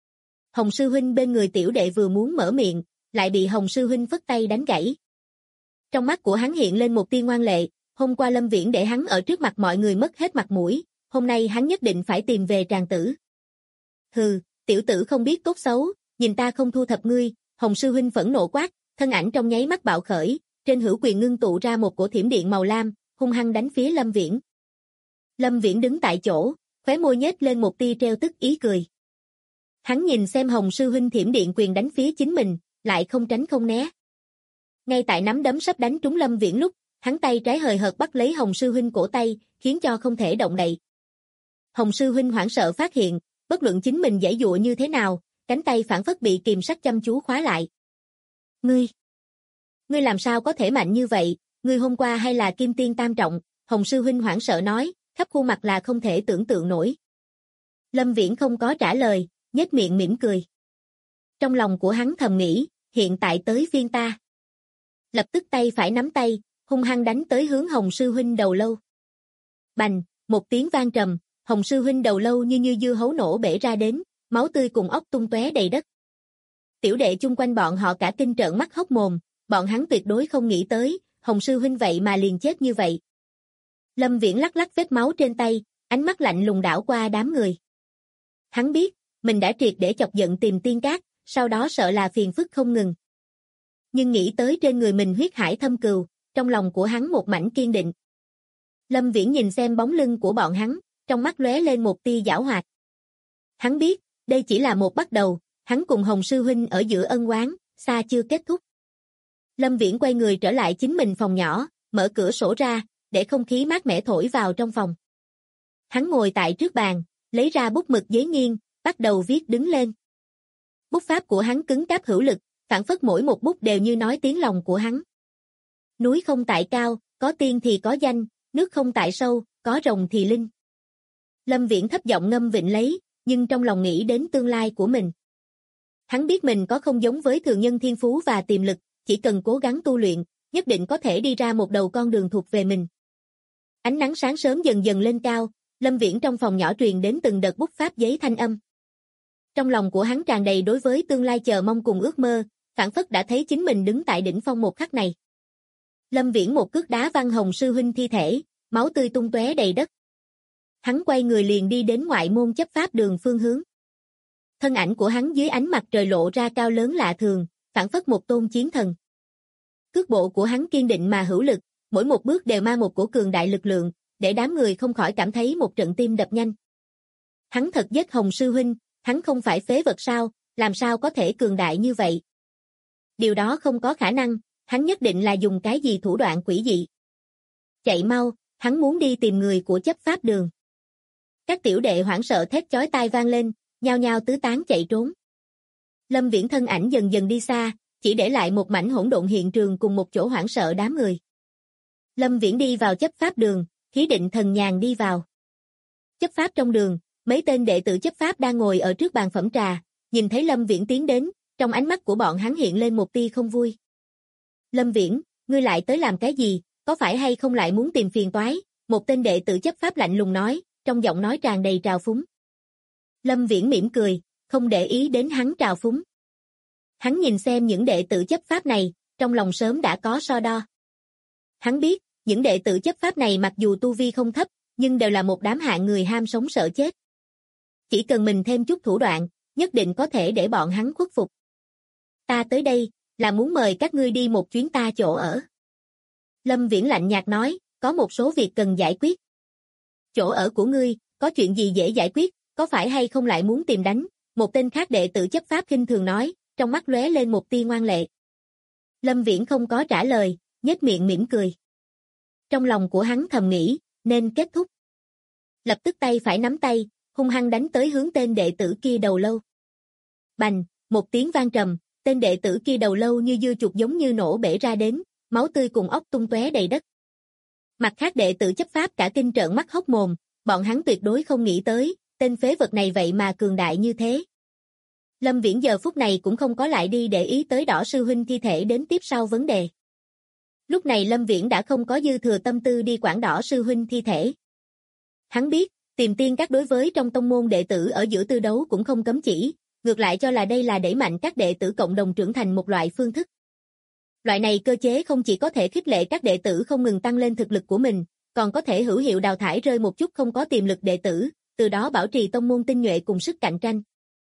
Speaker 2: Hồng sư huynh bên người tiểu đệ vừa muốn mở miệng, lại bị Hồng sư huynh phất tay đánh gãy. Trong mắt của hắn hiện lên một tia ngoan lệ, hôm qua Lâm Viễn để hắn ở trước mặt mọi người mất hết mặt mũi, hôm nay hắn nhất định phải tìm về tràng tử. Hừ, tiểu tử không biết tốt xấu, nhìn ta không thu thập ngươi, Hồng sư huynh phẫn nộ quát, thân ảnh trong nháy mắt bạo khởi, trên hữu quyền ngưng tụ ra một cổ thiểm điện màu lam, hung hăng đánh phía Lâm Viễn. Lâm Viễn đứng tại chỗ, khóe môi nhếch lên một tia trêu tức ý cười. Hắn nhìn xem Hồng sư huynh thiểm điện quyền đánh phía chính mình, lại không tránh không né. Ngay tại nắm đấm sắp đánh trúng Lâm Viễn lúc, hắn tay trái hời hợt bắt lấy Hồng sư huynh cổ tay, khiến cho không thể động đậy. Hồng sư huynh hoảng sợ phát hiện, bất luận chính mình giãy giụa như thế nào, cánh tay phản phất bị kìm sắt chăm chú khóa lại. Ngươi làm sao có thể mạnh như vậy, ngươi hôm qua hay là kim tiên tam trọng, Hồng sư huynh hoảng sợ nói, khắp khuôn mặt là không thể tưởng tượng nổi. Lâm Viễn không có trả lời, nhếch miệng mỉm cười. Trong lòng của hắn thầm nghĩ, hiện tại tới phiên ta. Lập tức tay phải nắm tay, hung hăng đánh tới hướng Hồng sư huynh đầu lâu. Bành, một tiếng vang trầm, Hồng sư huynh đầu lâu như dưa hấu nổ bể ra đến, máu tươi cùng óc tung tóe đầy đất. Tiểu đệ chung quanh bọn họ cả kinh trợn mắt hốc mồm, bọn hắn tuyệt đối không nghĩ tới, Hồng sư huynh vậy mà liền chết như vậy. Lâm Viễn lắc lắc vết máu trên tay, ánh mắt lạnh lùng đảo qua đám người. Hắn biết, mình đã triệt để chọc giận Tìm Tiên Các, sau đó sợ là phiền phức không ngừng. Nhưng nghĩ tới trên người mình huyết hải thâm cừu, trong lòng của hắn một mảnh kiên định. Lâm Viễn nhìn xem bóng lưng của bọn hắn, trong mắt lóe lên một tia giảo hoạt. Hắn biết, đây chỉ là một bắt đầu, hắn cùng Hồng sư huynh ở giữa ân oán, xa chưa kết thúc. Lâm Viễn quay người trở lại chính mình phòng nhỏ, mở cửa sổ ra, để không khí mát mẻ thổi vào trong phòng. Hắn ngồi tại trước bàn, lấy ra bút mực giấy nghiêng, bắt đầu viết đứng lên. Bút pháp của hắn cứng cáp hữu lực, phảng phất mỗi một bút đều như nói tiếng lòng của hắn. Núi không tại cao, có tiên thì có danh, nước không tại sâu, có rồng thì linh. Lâm Viễn thấp giọng ngâm vịnh lấy, nhưng trong lòng nghĩ đến tương lai của mình. Hắn biết mình có không giống với thường nhân thiên phú và tiềm lực, chỉ cần cố gắng tu luyện, nhất định có thể đi ra một đầu con đường thuộc về mình. Ánh nắng sáng sớm dần dần lên cao, Lâm Viễn trong phòng nhỏ truyền đến từng đợt bút pháp giấy thanh âm. Trong lòng của hắn tràn đầy đối với tương lai chờ mong cùng ước mơ, phảng phất đã thấy chính mình đứng tại đỉnh phong một khắc này. Lâm Viễn một cước đá văng Hồng sư huynh thi thể, máu tươi tung tóe đầy đất. Hắn quay người liền đi đến ngoại môn chấp pháp đường phương hướng. Thân ảnh của hắn dưới ánh mặt trời lộ ra cao lớn lạ thường, phảng phất một tôn chiến thần. Cước bộ của hắn kiên định mà hữu lực, mỗi một bước đều mang một cổ cường đại lực lượng, để đám người không khỏi cảm thấy một trận tim đập nhanh. Hắn thật giết Hồng sư huynh, hắn không phải phế vật sao, làm sao có thể cường đại như vậy? Điều đó không có khả năng, hắn nhất định là dùng cái gì thủ đoạn quỷ dị. Chạy mau, hắn muốn đi tìm người của chấp pháp đường. Các tiểu đệ hoảng sợ thét chói tai vang lên, nhao nhao tứ tán chạy trốn. Lâm Viễn thân ảnh dần dần đi xa, chỉ để lại một mảnh hỗn độn hiện trường cùng một chỗ hoảng sợ đám người. Lâm Viễn đi vào chấp pháp đường, khí định thần nhàn đi vào. Chấp pháp trong đường, mấy tên đệ tử chấp pháp đang ngồi ở trước bàn phẩm trà, nhìn thấy Lâm Viễn tiến đến, trong ánh mắt của bọn hắn hiện lên một tia không vui. Lâm Viễn, ngươi lại tới làm cái gì, có phải hay không lại muốn tìm phiền toái? Một tên đệ tử chấp pháp lạnh lùng nói, trong giọng nói tràn đầy trào phúng. Lâm Viễn mỉm cười, không để ý đến hắn trào phúng. Hắn nhìn xem những đệ tử chấp pháp này, trong lòng sớm đã có so đo. Hắn biết, những đệ tử chấp pháp này mặc dù tu vi không thấp, nhưng đều là một đám hạng người ham sống sợ chết. Chỉ cần mình thêm chút thủ đoạn, nhất định có thể để bọn hắn khuất phục. Ta tới đây, là muốn mời các ngươi đi một chuyến ta chỗ ở. Lâm Viễn lạnh nhạt nói, có một số việc cần giải quyết. Chỗ ở của ngươi, có chuyện gì dễ giải quyết, có phải hay không lại muốn tìm đánh? Một tên khác đệ tử chấp pháp khinh thường nói, trong mắt lóe lên một tia ngoan lệ. Lâm Viễn không có trả lời, nhếch miệng mỉm cười. Trong lòng của hắn thầm nghĩ, nên kết thúc. Lập tức tay phải nắm tay, hung hăng đánh tới hướng tên đệ tử kia đầu lâu. Bành, một tiếng vang trầm, tên đệ tử kia đầu lâu như dưa chuột giống như nổ bể ra đến, máu tươi cùng óc tung tóe đầy đất. Mặt khác đệ tử chấp pháp cả kinh trợn mắt hốc mồm, bọn hắn tuyệt đối không nghĩ tới, tên phế vật này vậy mà cường đại như thế. Lâm Viễn giờ phút này cũng không có lại đi để ý tới Đỏ sư huynh thi thể đến tiếp sau vấn đề. Lúc này Lâm Viễn đã không có dư thừa tâm tư đi quản Đỏ sư huynh thi thể. Hắn biết, Tìm Tiên Các đối với trong tông môn đệ tử ở giữa tư đấu cũng không cấm chỉ, ngược lại cho là đây là đẩy mạnh các đệ tử cộng đồng trưởng thành một loại phương thức. Loại này cơ chế không chỉ có thể khích lệ các đệ tử không ngừng tăng lên thực lực của mình, còn có thể hữu hiệu đào thải rơi một chút không có tiềm lực đệ tử, từ đó bảo trì tông môn tinh nhuệ cùng sức cạnh tranh.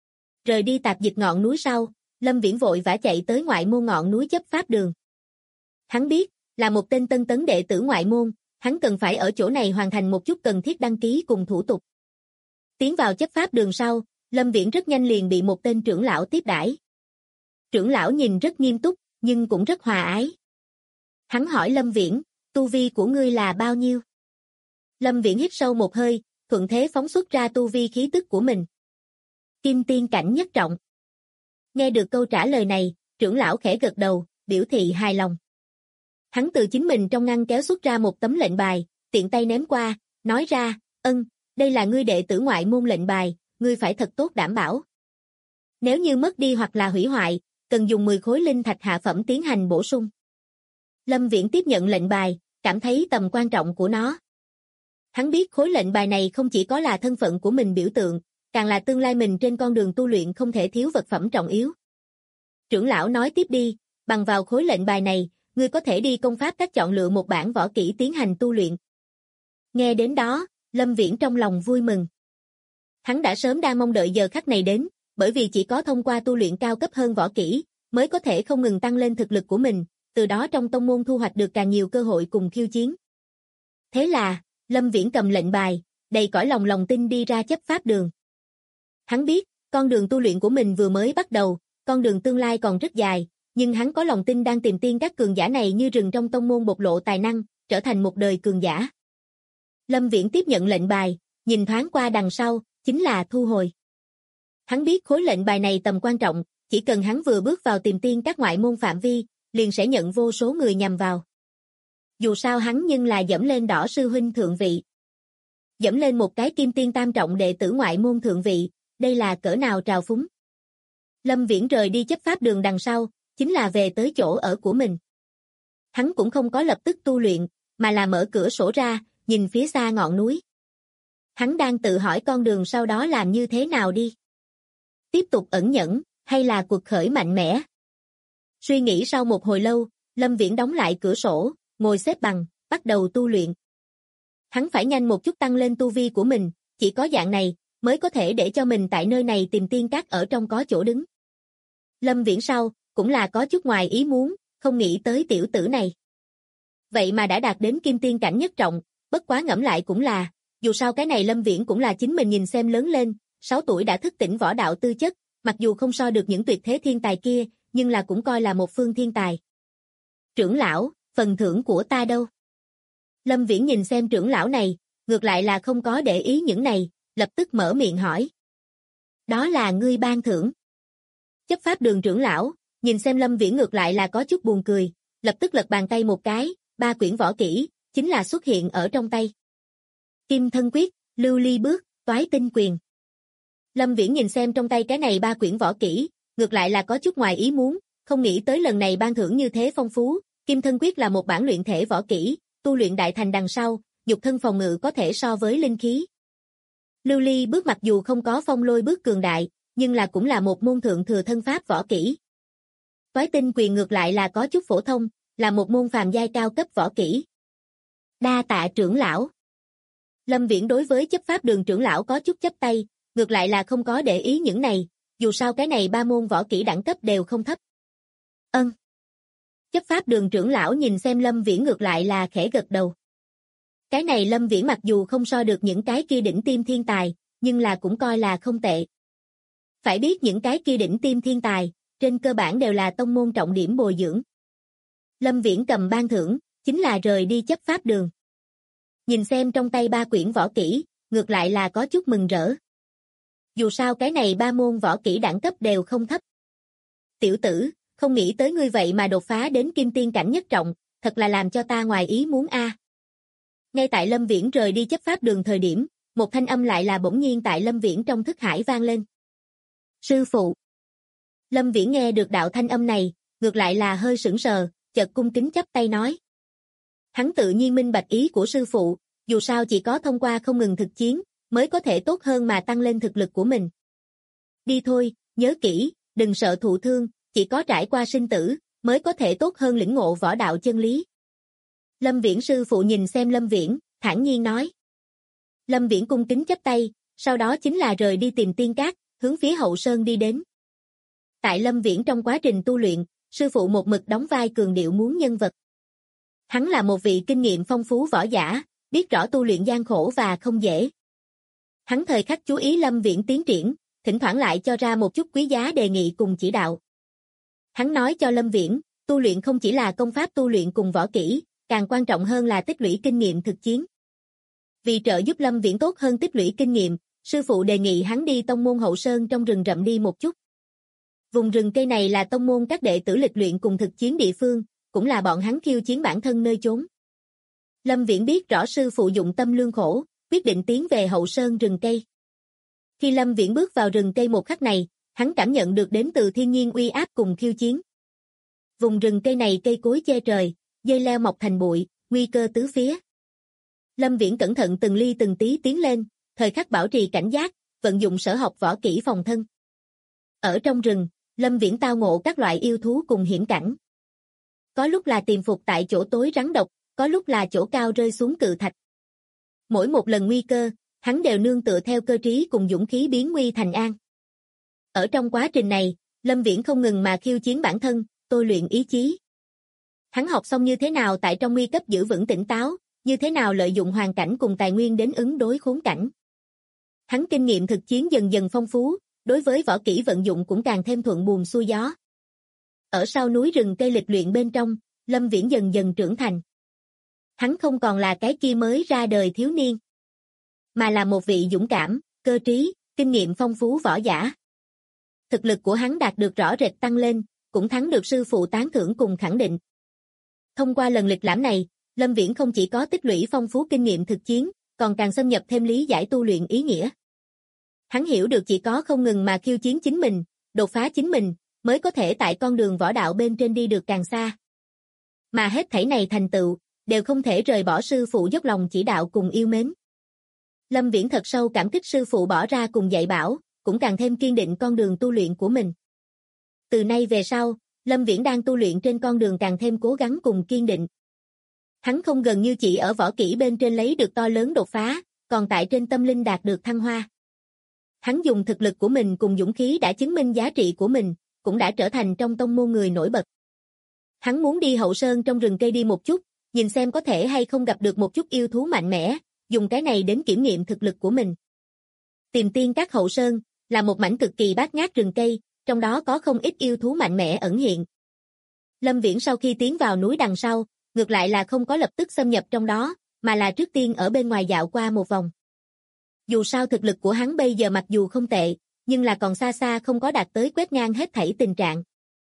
Speaker 2: Rời đi Tạp Dịch ngọn núi sau, Lâm Viễn vội vã chạy tới ngoại môn ngọn núi chấp pháp đường. Hắn biết, là một tên tân tấn đệ tử ngoại môn, hắn cần phải ở chỗ này hoàn thành một chút cần thiết đăng ký cùng thủ tục. Tiến vào chấp pháp đường sau, Lâm Viễn rất nhanh liền bị một tên trưởng lão tiếp đãi. Trưởng lão nhìn rất nghiêm túc, nhưng cũng rất hòa ái. Hắn hỏi Lâm Viễn, tu vi của ngươi là bao nhiêu? Lâm Viễn hít sâu một hơi, thuận thế phóng xuất ra tu vi khí tức của mình. Kim tiên cảnh nhất trọng. Nghe được câu trả lời này, trưởng lão khẽ gật đầu, biểu thị hài lòng. Hắn từ chính mình trong ngăn kéo xuất ra một tấm lệnh bài, tiện tay ném qua, nói ra, đây là ngươi đệ tử ngoại môn lệnh bài, ngươi phải thật tốt đảm bảo. Nếu như mất đi hoặc là hủy hoại, cần dùng 10 khối linh thạch hạ phẩm tiến hành bổ sung. Lâm Viễn tiếp nhận lệnh bài, cảm thấy tầm quan trọng của nó. Hắn biết khối lệnh bài này không chỉ có là thân phận của mình biểu tượng, càng là tương lai mình trên con đường tu luyện không thể thiếu vật phẩm trọng yếu. Trưởng lão nói tiếp đi, bằng vào khối lệnh bài này, ngươi có thể đi công pháp các chọn lựa một bản võ kỹ tiến hành tu luyện. Nghe đến đó, Lâm Viễn trong lòng vui mừng. Hắn đã sớm đang mong đợi giờ khắc này đến, bởi vì chỉ có thông qua tu luyện cao cấp hơn võ kỹ, mới có thể không ngừng tăng lên thực lực của mình, từ đó trong tông môn thu hoạch được càng nhiều cơ hội cùng khiêu chiến. Thế là, Lâm Viễn cầm lệnh bài, đầy cõi lòng tin đi ra chấp pháp đường. Hắn biết, con đường tu luyện của mình vừa mới bắt đầu, con đường tương lai còn rất dài, nhưng hắn có lòng tin đang tìm tiên các cường giả này như rừng trong tông môn bộc lộ tài năng, trở thành một đời cường giả. Lâm Viễn tiếp nhận lệnh bài, nhìn thoáng qua đằng sau, chính là thu hồi. Hắn biết khối lệnh bài này tầm quan trọng, chỉ cần hắn vừa bước vào tìm tiên các ngoại môn phạm vi, liền sẽ nhận vô số người nhằm vào. Dù sao hắn nhưng là dẫm lên đỏ sư huynh thượng vị. Dẫm lên một cái kim tiên tam trọng đệ tử ngoại môn thượng vị, đây là cỡ nào trào phúng. Lâm Viễn rời đi chấp pháp đường đằng sau, chính là về tới chỗ ở của mình. Hắn cũng không có lập tức tu luyện, mà là mở cửa sổ ra, nhìn phía xa ngọn núi. Hắn đang tự hỏi con đường sau đó làm như thế nào đi. Tiếp tục ẩn nhẫn, hay là cuộc khởi mạnh mẽ. Suy nghĩ sau một hồi lâu, Lâm Viễn đóng lại cửa sổ, ngồi xếp bằng, bắt đầu tu luyện. Hắn phải nhanh một chút tăng lên tu vi của mình, chỉ có dạng này, mới có thể để cho mình tại nơi này tìm tiên các ở trong có chỗ đứng. Lâm Viễn sau, cũng là có chút ngoài ý muốn, không nghĩ tới tiểu tử này. Vậy mà đã đạt đến kim tiên cảnh nhất trọng, bất quá ngẫm lại cũng là, dù sao cái này Lâm Viễn cũng là chính mình nhìn xem lớn lên, 6 tuổi đã thức tỉnh võ đạo tư chất, mặc dù không so được những tuyệt thế thiên tài kia, nhưng là cũng coi là một phương thiên tài. Trưởng lão, phần thưởng của ta đâu? Lâm Viễn nhìn xem trưởng lão này, ngược lại là không có để ý những này, lập tức mở miệng hỏi. Đó là ngươi ban thưởng. Chấp pháp đường trưởng lão, nhìn xem Lâm Viễn ngược lại là có chút buồn cười, lập tức lật bàn tay một cái, 3 quyển võ kỹ, chính là xuất hiện ở trong tay. Kim thân quyết, lưu ly bước, toái tinh quyền. Lâm Viễn nhìn xem trong tay cái này 3 quyển võ kỹ, ngược lại là có chút ngoài ý muốn, không nghĩ tới lần này ban thưởng như thế phong phú. Kim thân quyết là một bản luyện thể võ kỹ, tu luyện đại thành đằng sau, nhục thân phòng ngự có thể so với linh khí. Lưu ly bước mặc dù không có phong lôi bước cường đại, nhưng là cũng là một môn thượng thừa thân pháp võ kỹ. Toái tinh quyền ngược lại là có chút phổ thông, là một môn phàm giai cao cấp võ kỹ. Đa tạ trưởng lão. Lâm Viễn đối với chấp pháp đường trưởng lão có chút chắp tay, ngược lại là không có để ý những này, dù sao cái này 3 môn võ kỹ đẳng cấp đều không thấp. Chấp pháp đường trưởng lão nhìn xem Lâm Viễn ngược lại là khẽ gật đầu. Cái này Lâm Viễn mặc dù không so được những cái kia đỉnh tiêm thiên tài, nhưng là cũng coi là không tệ. Phải biết những cái kia đỉnh tiêm thiên tài, trên cơ bản đều là tông môn trọng điểm bồi dưỡng. Lâm Viễn cầm ban thưởng, chính là rời đi chấp pháp đường. Nhìn xem trong tay 3 quyển võ kỹ, ngược lại là có chút mừng rỡ. Dù sao cái này 3 môn võ kỹ đẳng cấp đều không thấp. Tiểu tử, không nghĩ tới ngươi vậy mà đột phá đến kim tiên cảnh nhất trọng, thật là làm cho ta ngoài ý muốn a. Ngay tại Lâm Viễn rời đi chấp pháp đường thời điểm, một thanh âm lại là bỗng nhiên tại Lâm Viễn trong thức hải vang lên. Sư phụ. Lâm Viễn nghe được đạo thanh âm này, ngược lại là hơi sững sờ, chợt cung kính chắp tay nói. Hắn tự nhiên minh bạch ý của sư phụ, dù sao chỉ có thông qua không ngừng thực chiến, mới có thể tốt hơn mà tăng lên thực lực của mình. Đi thôi, nhớ kỹ, đừng sợ thụ thương, chỉ có trải qua sinh tử, mới có thể tốt hơn lĩnh ngộ võ đạo chân lý. Lâm Viễn sư phụ nhìn xem Lâm Viễn, thản nhiên nói. Lâm Viễn cung kính chắp tay, sau đó chính là rời đi tìm Tiên Các, hướng phía hậu sơn đi đến. Tại Lâm Viễn trong quá trình tu luyện, sư phụ một mực đóng vai cường điệu muốn nhân vật. Hắn là một vị kinh nghiệm phong phú võ giả, biết rõ tu luyện gian khổ và không dễ. Hắn thời khắc chú ý Lâm Viễn tiến triển, thỉnh thoảng lại cho ra một chút quý giá đề nghị cùng chỉ đạo. Hắn nói cho Lâm Viễn, tu luyện không chỉ là công pháp tu luyện cùng võ kỹ, càng quan trọng hơn là tích lũy kinh nghiệm thực chiến. Vì trợ giúp Lâm Viễn tốt hơn tích lũy kinh nghiệm, sư phụ đề nghị hắn đi tông môn hậu sơn trong rừng rậm đi một chút. Vùng rừng cây này là tông môn các đệ tử lịch luyện cùng thực chiến địa phương, cũng là bọn hắn khiêu chiến bản thân nơi chốn. Lâm Viễn biết rõ sư phụ dụng tâm lương khổ, quyết định tiến về hậu sơn rừng cây. Khi Lâm Viễn bước vào rừng cây một khắc này, hắn cảm nhận được đến từ thiên nhiên uy áp cùng khiêu chiến. Vùng rừng cây này cây cối che trời, dây leo mọc thành bụi, nguy cơ tứ phía. Lâm Viễn cẩn thận từng ly từng tí tiến lên, thời khắc bảo trì cảnh giác, vận dụng sở học võ kỹ phòng thân. Ở trong rừng, Lâm Viễn tao ngộ các loại yêu thú cùng hiểm cảnh. Có lúc là tiềm phục tại chỗ tối rắn độc, có lúc là chỗ cao rơi xuống cự thạch. Mỗi một lần nguy cơ, hắn đều nương tựa theo cơ trí cùng dũng khí biến nguy thành an. Ở trong quá trình này, Lâm Viễn không ngừng mà khiêu chiến bản thân, tôi luyện ý chí. Hắn học xong như thế nào tại trong nguy cấp giữ vững tỉnh táo, như thế nào lợi dụng hoàn cảnh cùng tài nguyên đến ứng đối khốn cảnh. Hắn kinh nghiệm thực chiến dần dần phong phú, đối với võ kỹ vận dụng cũng càng thêm thuận buồm xuôi gió. Ở sau núi rừng cây lịch luyện bên trong, Lâm Viễn dần dần trưởng thành. Hắn không còn là cái kia mới ra đời thiếu niên, mà là một vị dũng cảm, cơ trí, kinh nghiệm phong phú võ giả. Thực lực của hắn đạt được rõ rệt tăng lên, cũng thắng được sư phụ tán thưởng cùng khẳng định. Thông qua lần lịch lãm này, Lâm Viễn không chỉ có tích lũy phong phú kinh nghiệm thực chiến, còn càng xâm nhập thêm lý giải tu luyện ý nghĩa. Hắn hiểu được chỉ có không ngừng mà khiêu chiến chính mình, đột phá chính mình, mới có thể tại con đường võ đạo bên trên đi được càng xa. Mà hết thảy này thành tựu, đều không thể rời bỏ sư phụ dốc lòng chỉ đạo cùng yêu mến. Lâm Viễn thật sâu cảm kích sư phụ bỏ ra cùng dạy bảo, cũng càng thêm kiên định con đường tu luyện của mình. Từ nay về sau, Lâm Viễn đang tu luyện trên con đường càng thêm cố gắng cùng kiên định. Hắn không gần như chỉ ở võ kỹ bên trên lấy được to lớn đột phá, còn tại trên tâm linh đạt được thăng hoa. Hắn dùng thực lực của mình cùng dũng khí đã chứng minh giá trị của mình, cũng đã trở thành trong tông môn người nổi bật. Hắn muốn đi hậu sơn trong rừng cây đi một chút, nhìn xem có thể hay không gặp được một chút yêu thú mạnh mẽ, dùng cái này đến kiểm nghiệm thực lực của mình. Tìm Tiên Các hậu sơn là một mảnh cực kỳ bát ngát rừng cây, trong đó có không ít yêu thú mạnh mẽ ẩn hiện. Lâm Viễn sau khi tiến vào núi đằng sau, ngược lại là không có lập tức xâm nhập trong đó, mà là trước tiên ở bên ngoài dạo qua một vòng. Dù sao thực lực của hắn bây giờ mặc dù không tệ, nhưng là còn xa xa không có đạt tới quét ngang hết thảy tình trạng.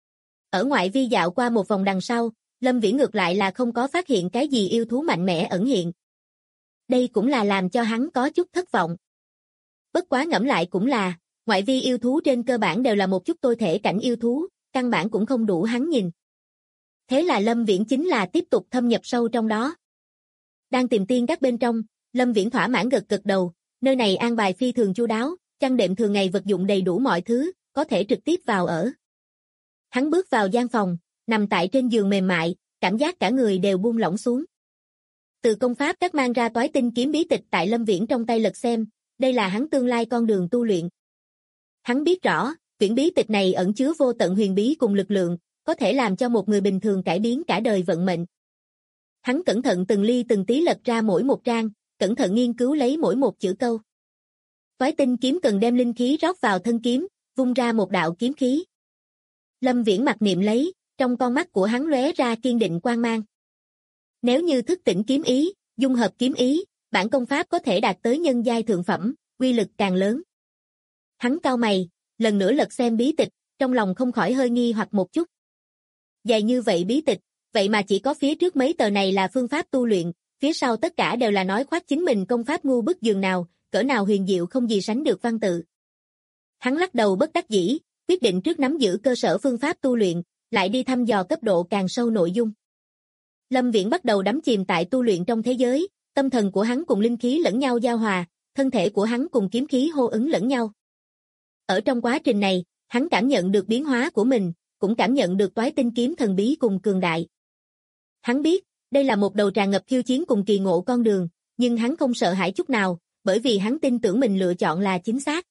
Speaker 2: Ở ngoại vi dạo qua một vòng đằng sau, Lâm Viễn ngược lại là không có phát hiện cái gì yêu thú mạnh mẽ ẩn hiện. Đây cũng là làm cho hắn có chút thất vọng. Bất quá ngẫm lại cũng là, ngoại vi yêu thú trên cơ bản đều là một chút tôi thể cảnh yêu thú, căn bản cũng không đủ hắn nhìn. Thế là Lâm Viễn chính là tiếp tục thâm nhập sâu trong đó. Đang tìm Tiên Các bên trong, Lâm Viễn thỏa mãn gật gật đầu, nơi này an bài phi thường chu đáo, chăn đệm thường ngày vật dụng đầy đủ mọi thứ, có thể trực tiếp vào ở. Hắn bước vào gian phòng, nằm tại trên giường mềm mại, cảm giác cả người đều buông lỏng xuống. Từ công pháp các mang ra toái tinh kiếm bí tịch tại Lâm Viễn trong tay lật xem, đây là hắn tương lai con đường tu luyện. Hắn biết rõ, quyển bí tịch này ẩn chứa vô tận huyền bí cùng lực lượng, có thể làm cho một người bình thường cải biến cả đời vận mệnh. Hắn cẩn thận từng ly từng tí lật ra mỗi một trang, cẩn thận nghiên cứu lấy mỗi một chữ câu. Toái tinh kiếm cần đem linh khí rót vào thân kiếm, vung ra một đạo kiếm khí. Lâm Viễn mặc niệm lấy, trong con mắt của hắn lóe ra kiên định quang mang. Nếu như thức tỉnh kiếm ý, dung hợp kiếm ý, bản công pháp có thể đạt tới nhân giai thượng phẩm, uy lực càng lớn. Hắn cau mày, lần nữa lật xem bí tịch, trong lòng không khỏi hơi nghi hoặc một chút. Dài như vậy bí tịch, vậy mà chỉ có phía trước mấy tờ này là phương pháp tu luyện, phía sau tất cả đều là nói khoác chính mình công pháp ngu bức giường nào, cỡ nào huyền diệu không gì sánh được văn tự. Hắn lắc đầu bất đắc dĩ, quyết định trước nắm giữ cơ sở phương pháp tu luyện, lại đi thăm dò cấp độ càng sâu nội dung. Lâm Viễn bắt đầu đắm chìm tại tu luyện trong thế giới, tâm thần của hắn cùng linh khí lẫn nhau giao hòa, thân thể của hắn cùng kiếm khí hô ứng lẫn nhau. Ở trong quá trình này, Hắn cảm nhận được biến hóa của mình, cũng cảm nhận được toái tinh kiếm thần bí cùng cường đại. Hắn biết, đây là một đầu tràn ngập khiêu chiến cùng kỳ ngộ con đường, nhưng hắn không sợ hãi chút nào, bởi vì hắn tin tưởng mình lựa chọn là chính xác.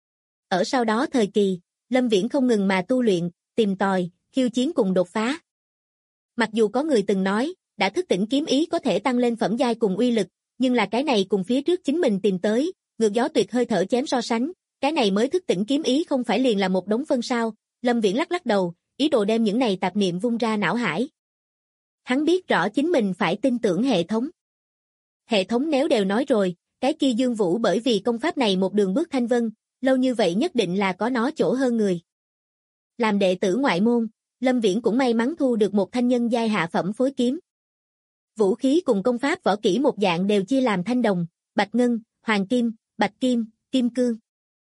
Speaker 2: Ở sau đó thời kỳ, Lâm Viễn không ngừng mà tu luyện, tìm tòi, khiêu chiến cùng đột phá. Mặc dù có người từng nói, đã thức tỉnh kiếm ý có thể tăng lên phẩm giai cùng uy lực, nhưng là cái này cùng phía trước chính mình tìm tới, ngược gió tuyệt hơi thở chém so sánh, cái này mới thức tỉnh kiếm ý không phải liền là một đống phân sao. Lâm Viễn lắc lắc đầu, ý đồ đem những này tạp niệm vung ra não hải. Hắn biết rõ chính mình phải tin tưởng hệ thống. Hệ thống nếu đều nói rồi, cái kia Dương Vũ bởi vì công pháp này một đường bước thanh vân, lâu như vậy nhất định là có nó chỗ hơn người. Làm đệ tử ngoại môn, Lâm Viễn cũng may mắn thu được một thanh nhân giai hạ phẩm phối kiếm. Vũ khí cùng công pháp võ kỹ một dạng đều chia làm thanh đồng, bạch ngân, hoàng kim, bạch kim, kim cương.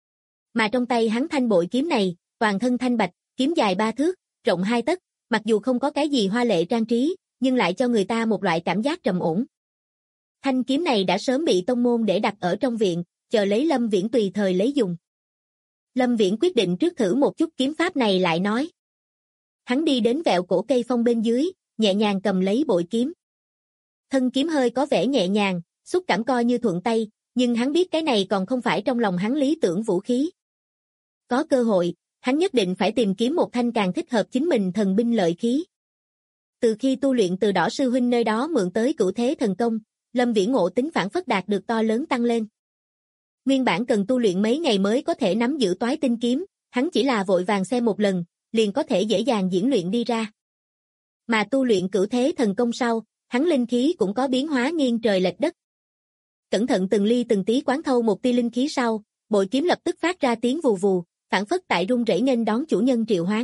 Speaker 2: Mà trong tay hắn thanh bội kiếm này, toàn thân thanh bạch, kiếm dài 3 thước, rộng 2 tấc, mặc dù không có cái gì hoa lệ trang trí, nhưng lại cho người ta một loại cảm giác trầm ổn. Thanh kiếm này đã sớm bị tông môn để đặt ở trong viện, chờ lấy Lâm Viễn tùy thời lấy dùng. Lâm Viễn quyết định trước thử một chút kiếm pháp này lại nói. Hắn đi đến vẹo cổ cây phong bên dưới, nhẹ nhàng cầm lấy bội kiếm. Thân kiếm hơi có vẻ nhẹ nhàng, xúc cảm coi như thuận tay, nhưng hắn biết cái này còn không phải trong lòng hắn lý tưởng vũ khí. Có cơ hội, hắn nhất định phải tìm kiếm một thanh càng thích hợp chính mình thần binh lợi khí. Từ khi tu luyện từ Đỏ sư huynh nơi đó mượn tới Cửu Thế thần công, Lâm Viễn ngộ tính phản phất đạt được to lớn tăng lên. Nguyên bản cần tu luyện mấy ngày mới có thể nắm giữ toái tinh kiếm, hắn chỉ là vội vàng xem một lần, liền có thể dễ dàng diễn luyện đi ra. Mà tu luyện Cửu Thế thần công sau, hắn linh khí cũng có biến hóa nghiêng trời lệch đất. Cẩn thận từng ly từng tí quán thâu một tia linh khí sau, bội kiếm lập tức phát ra tiếng vù vù, phản phất tại rung rẩy nghênh đón chủ nhân triệu hoán.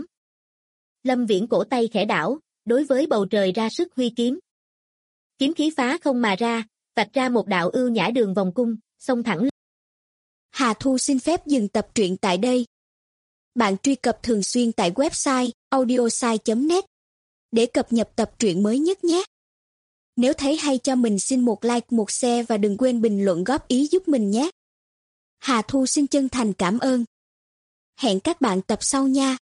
Speaker 2: Lâm Viễn cổ tay khẽ đảo, đối với bầu trời ra sức huy kiếm. Kiếm khí phá không mà ra, vạch ra một đạo ưu nhã đường vòng cung, xông thẳng.
Speaker 3: Hà Thu xin phép dừng tập truyện tại đây. Bạn truy cập thường xuyên tại website audiosai.net để cập nhật tập truyện mới nhất nhé. Nếu thấy hay cho mình xin một like, một share và đừng quên bình luận góp ý giúp mình nhé. Hà Thu xin chân thành cảm ơn. Hẹn các bạn tập sau nha.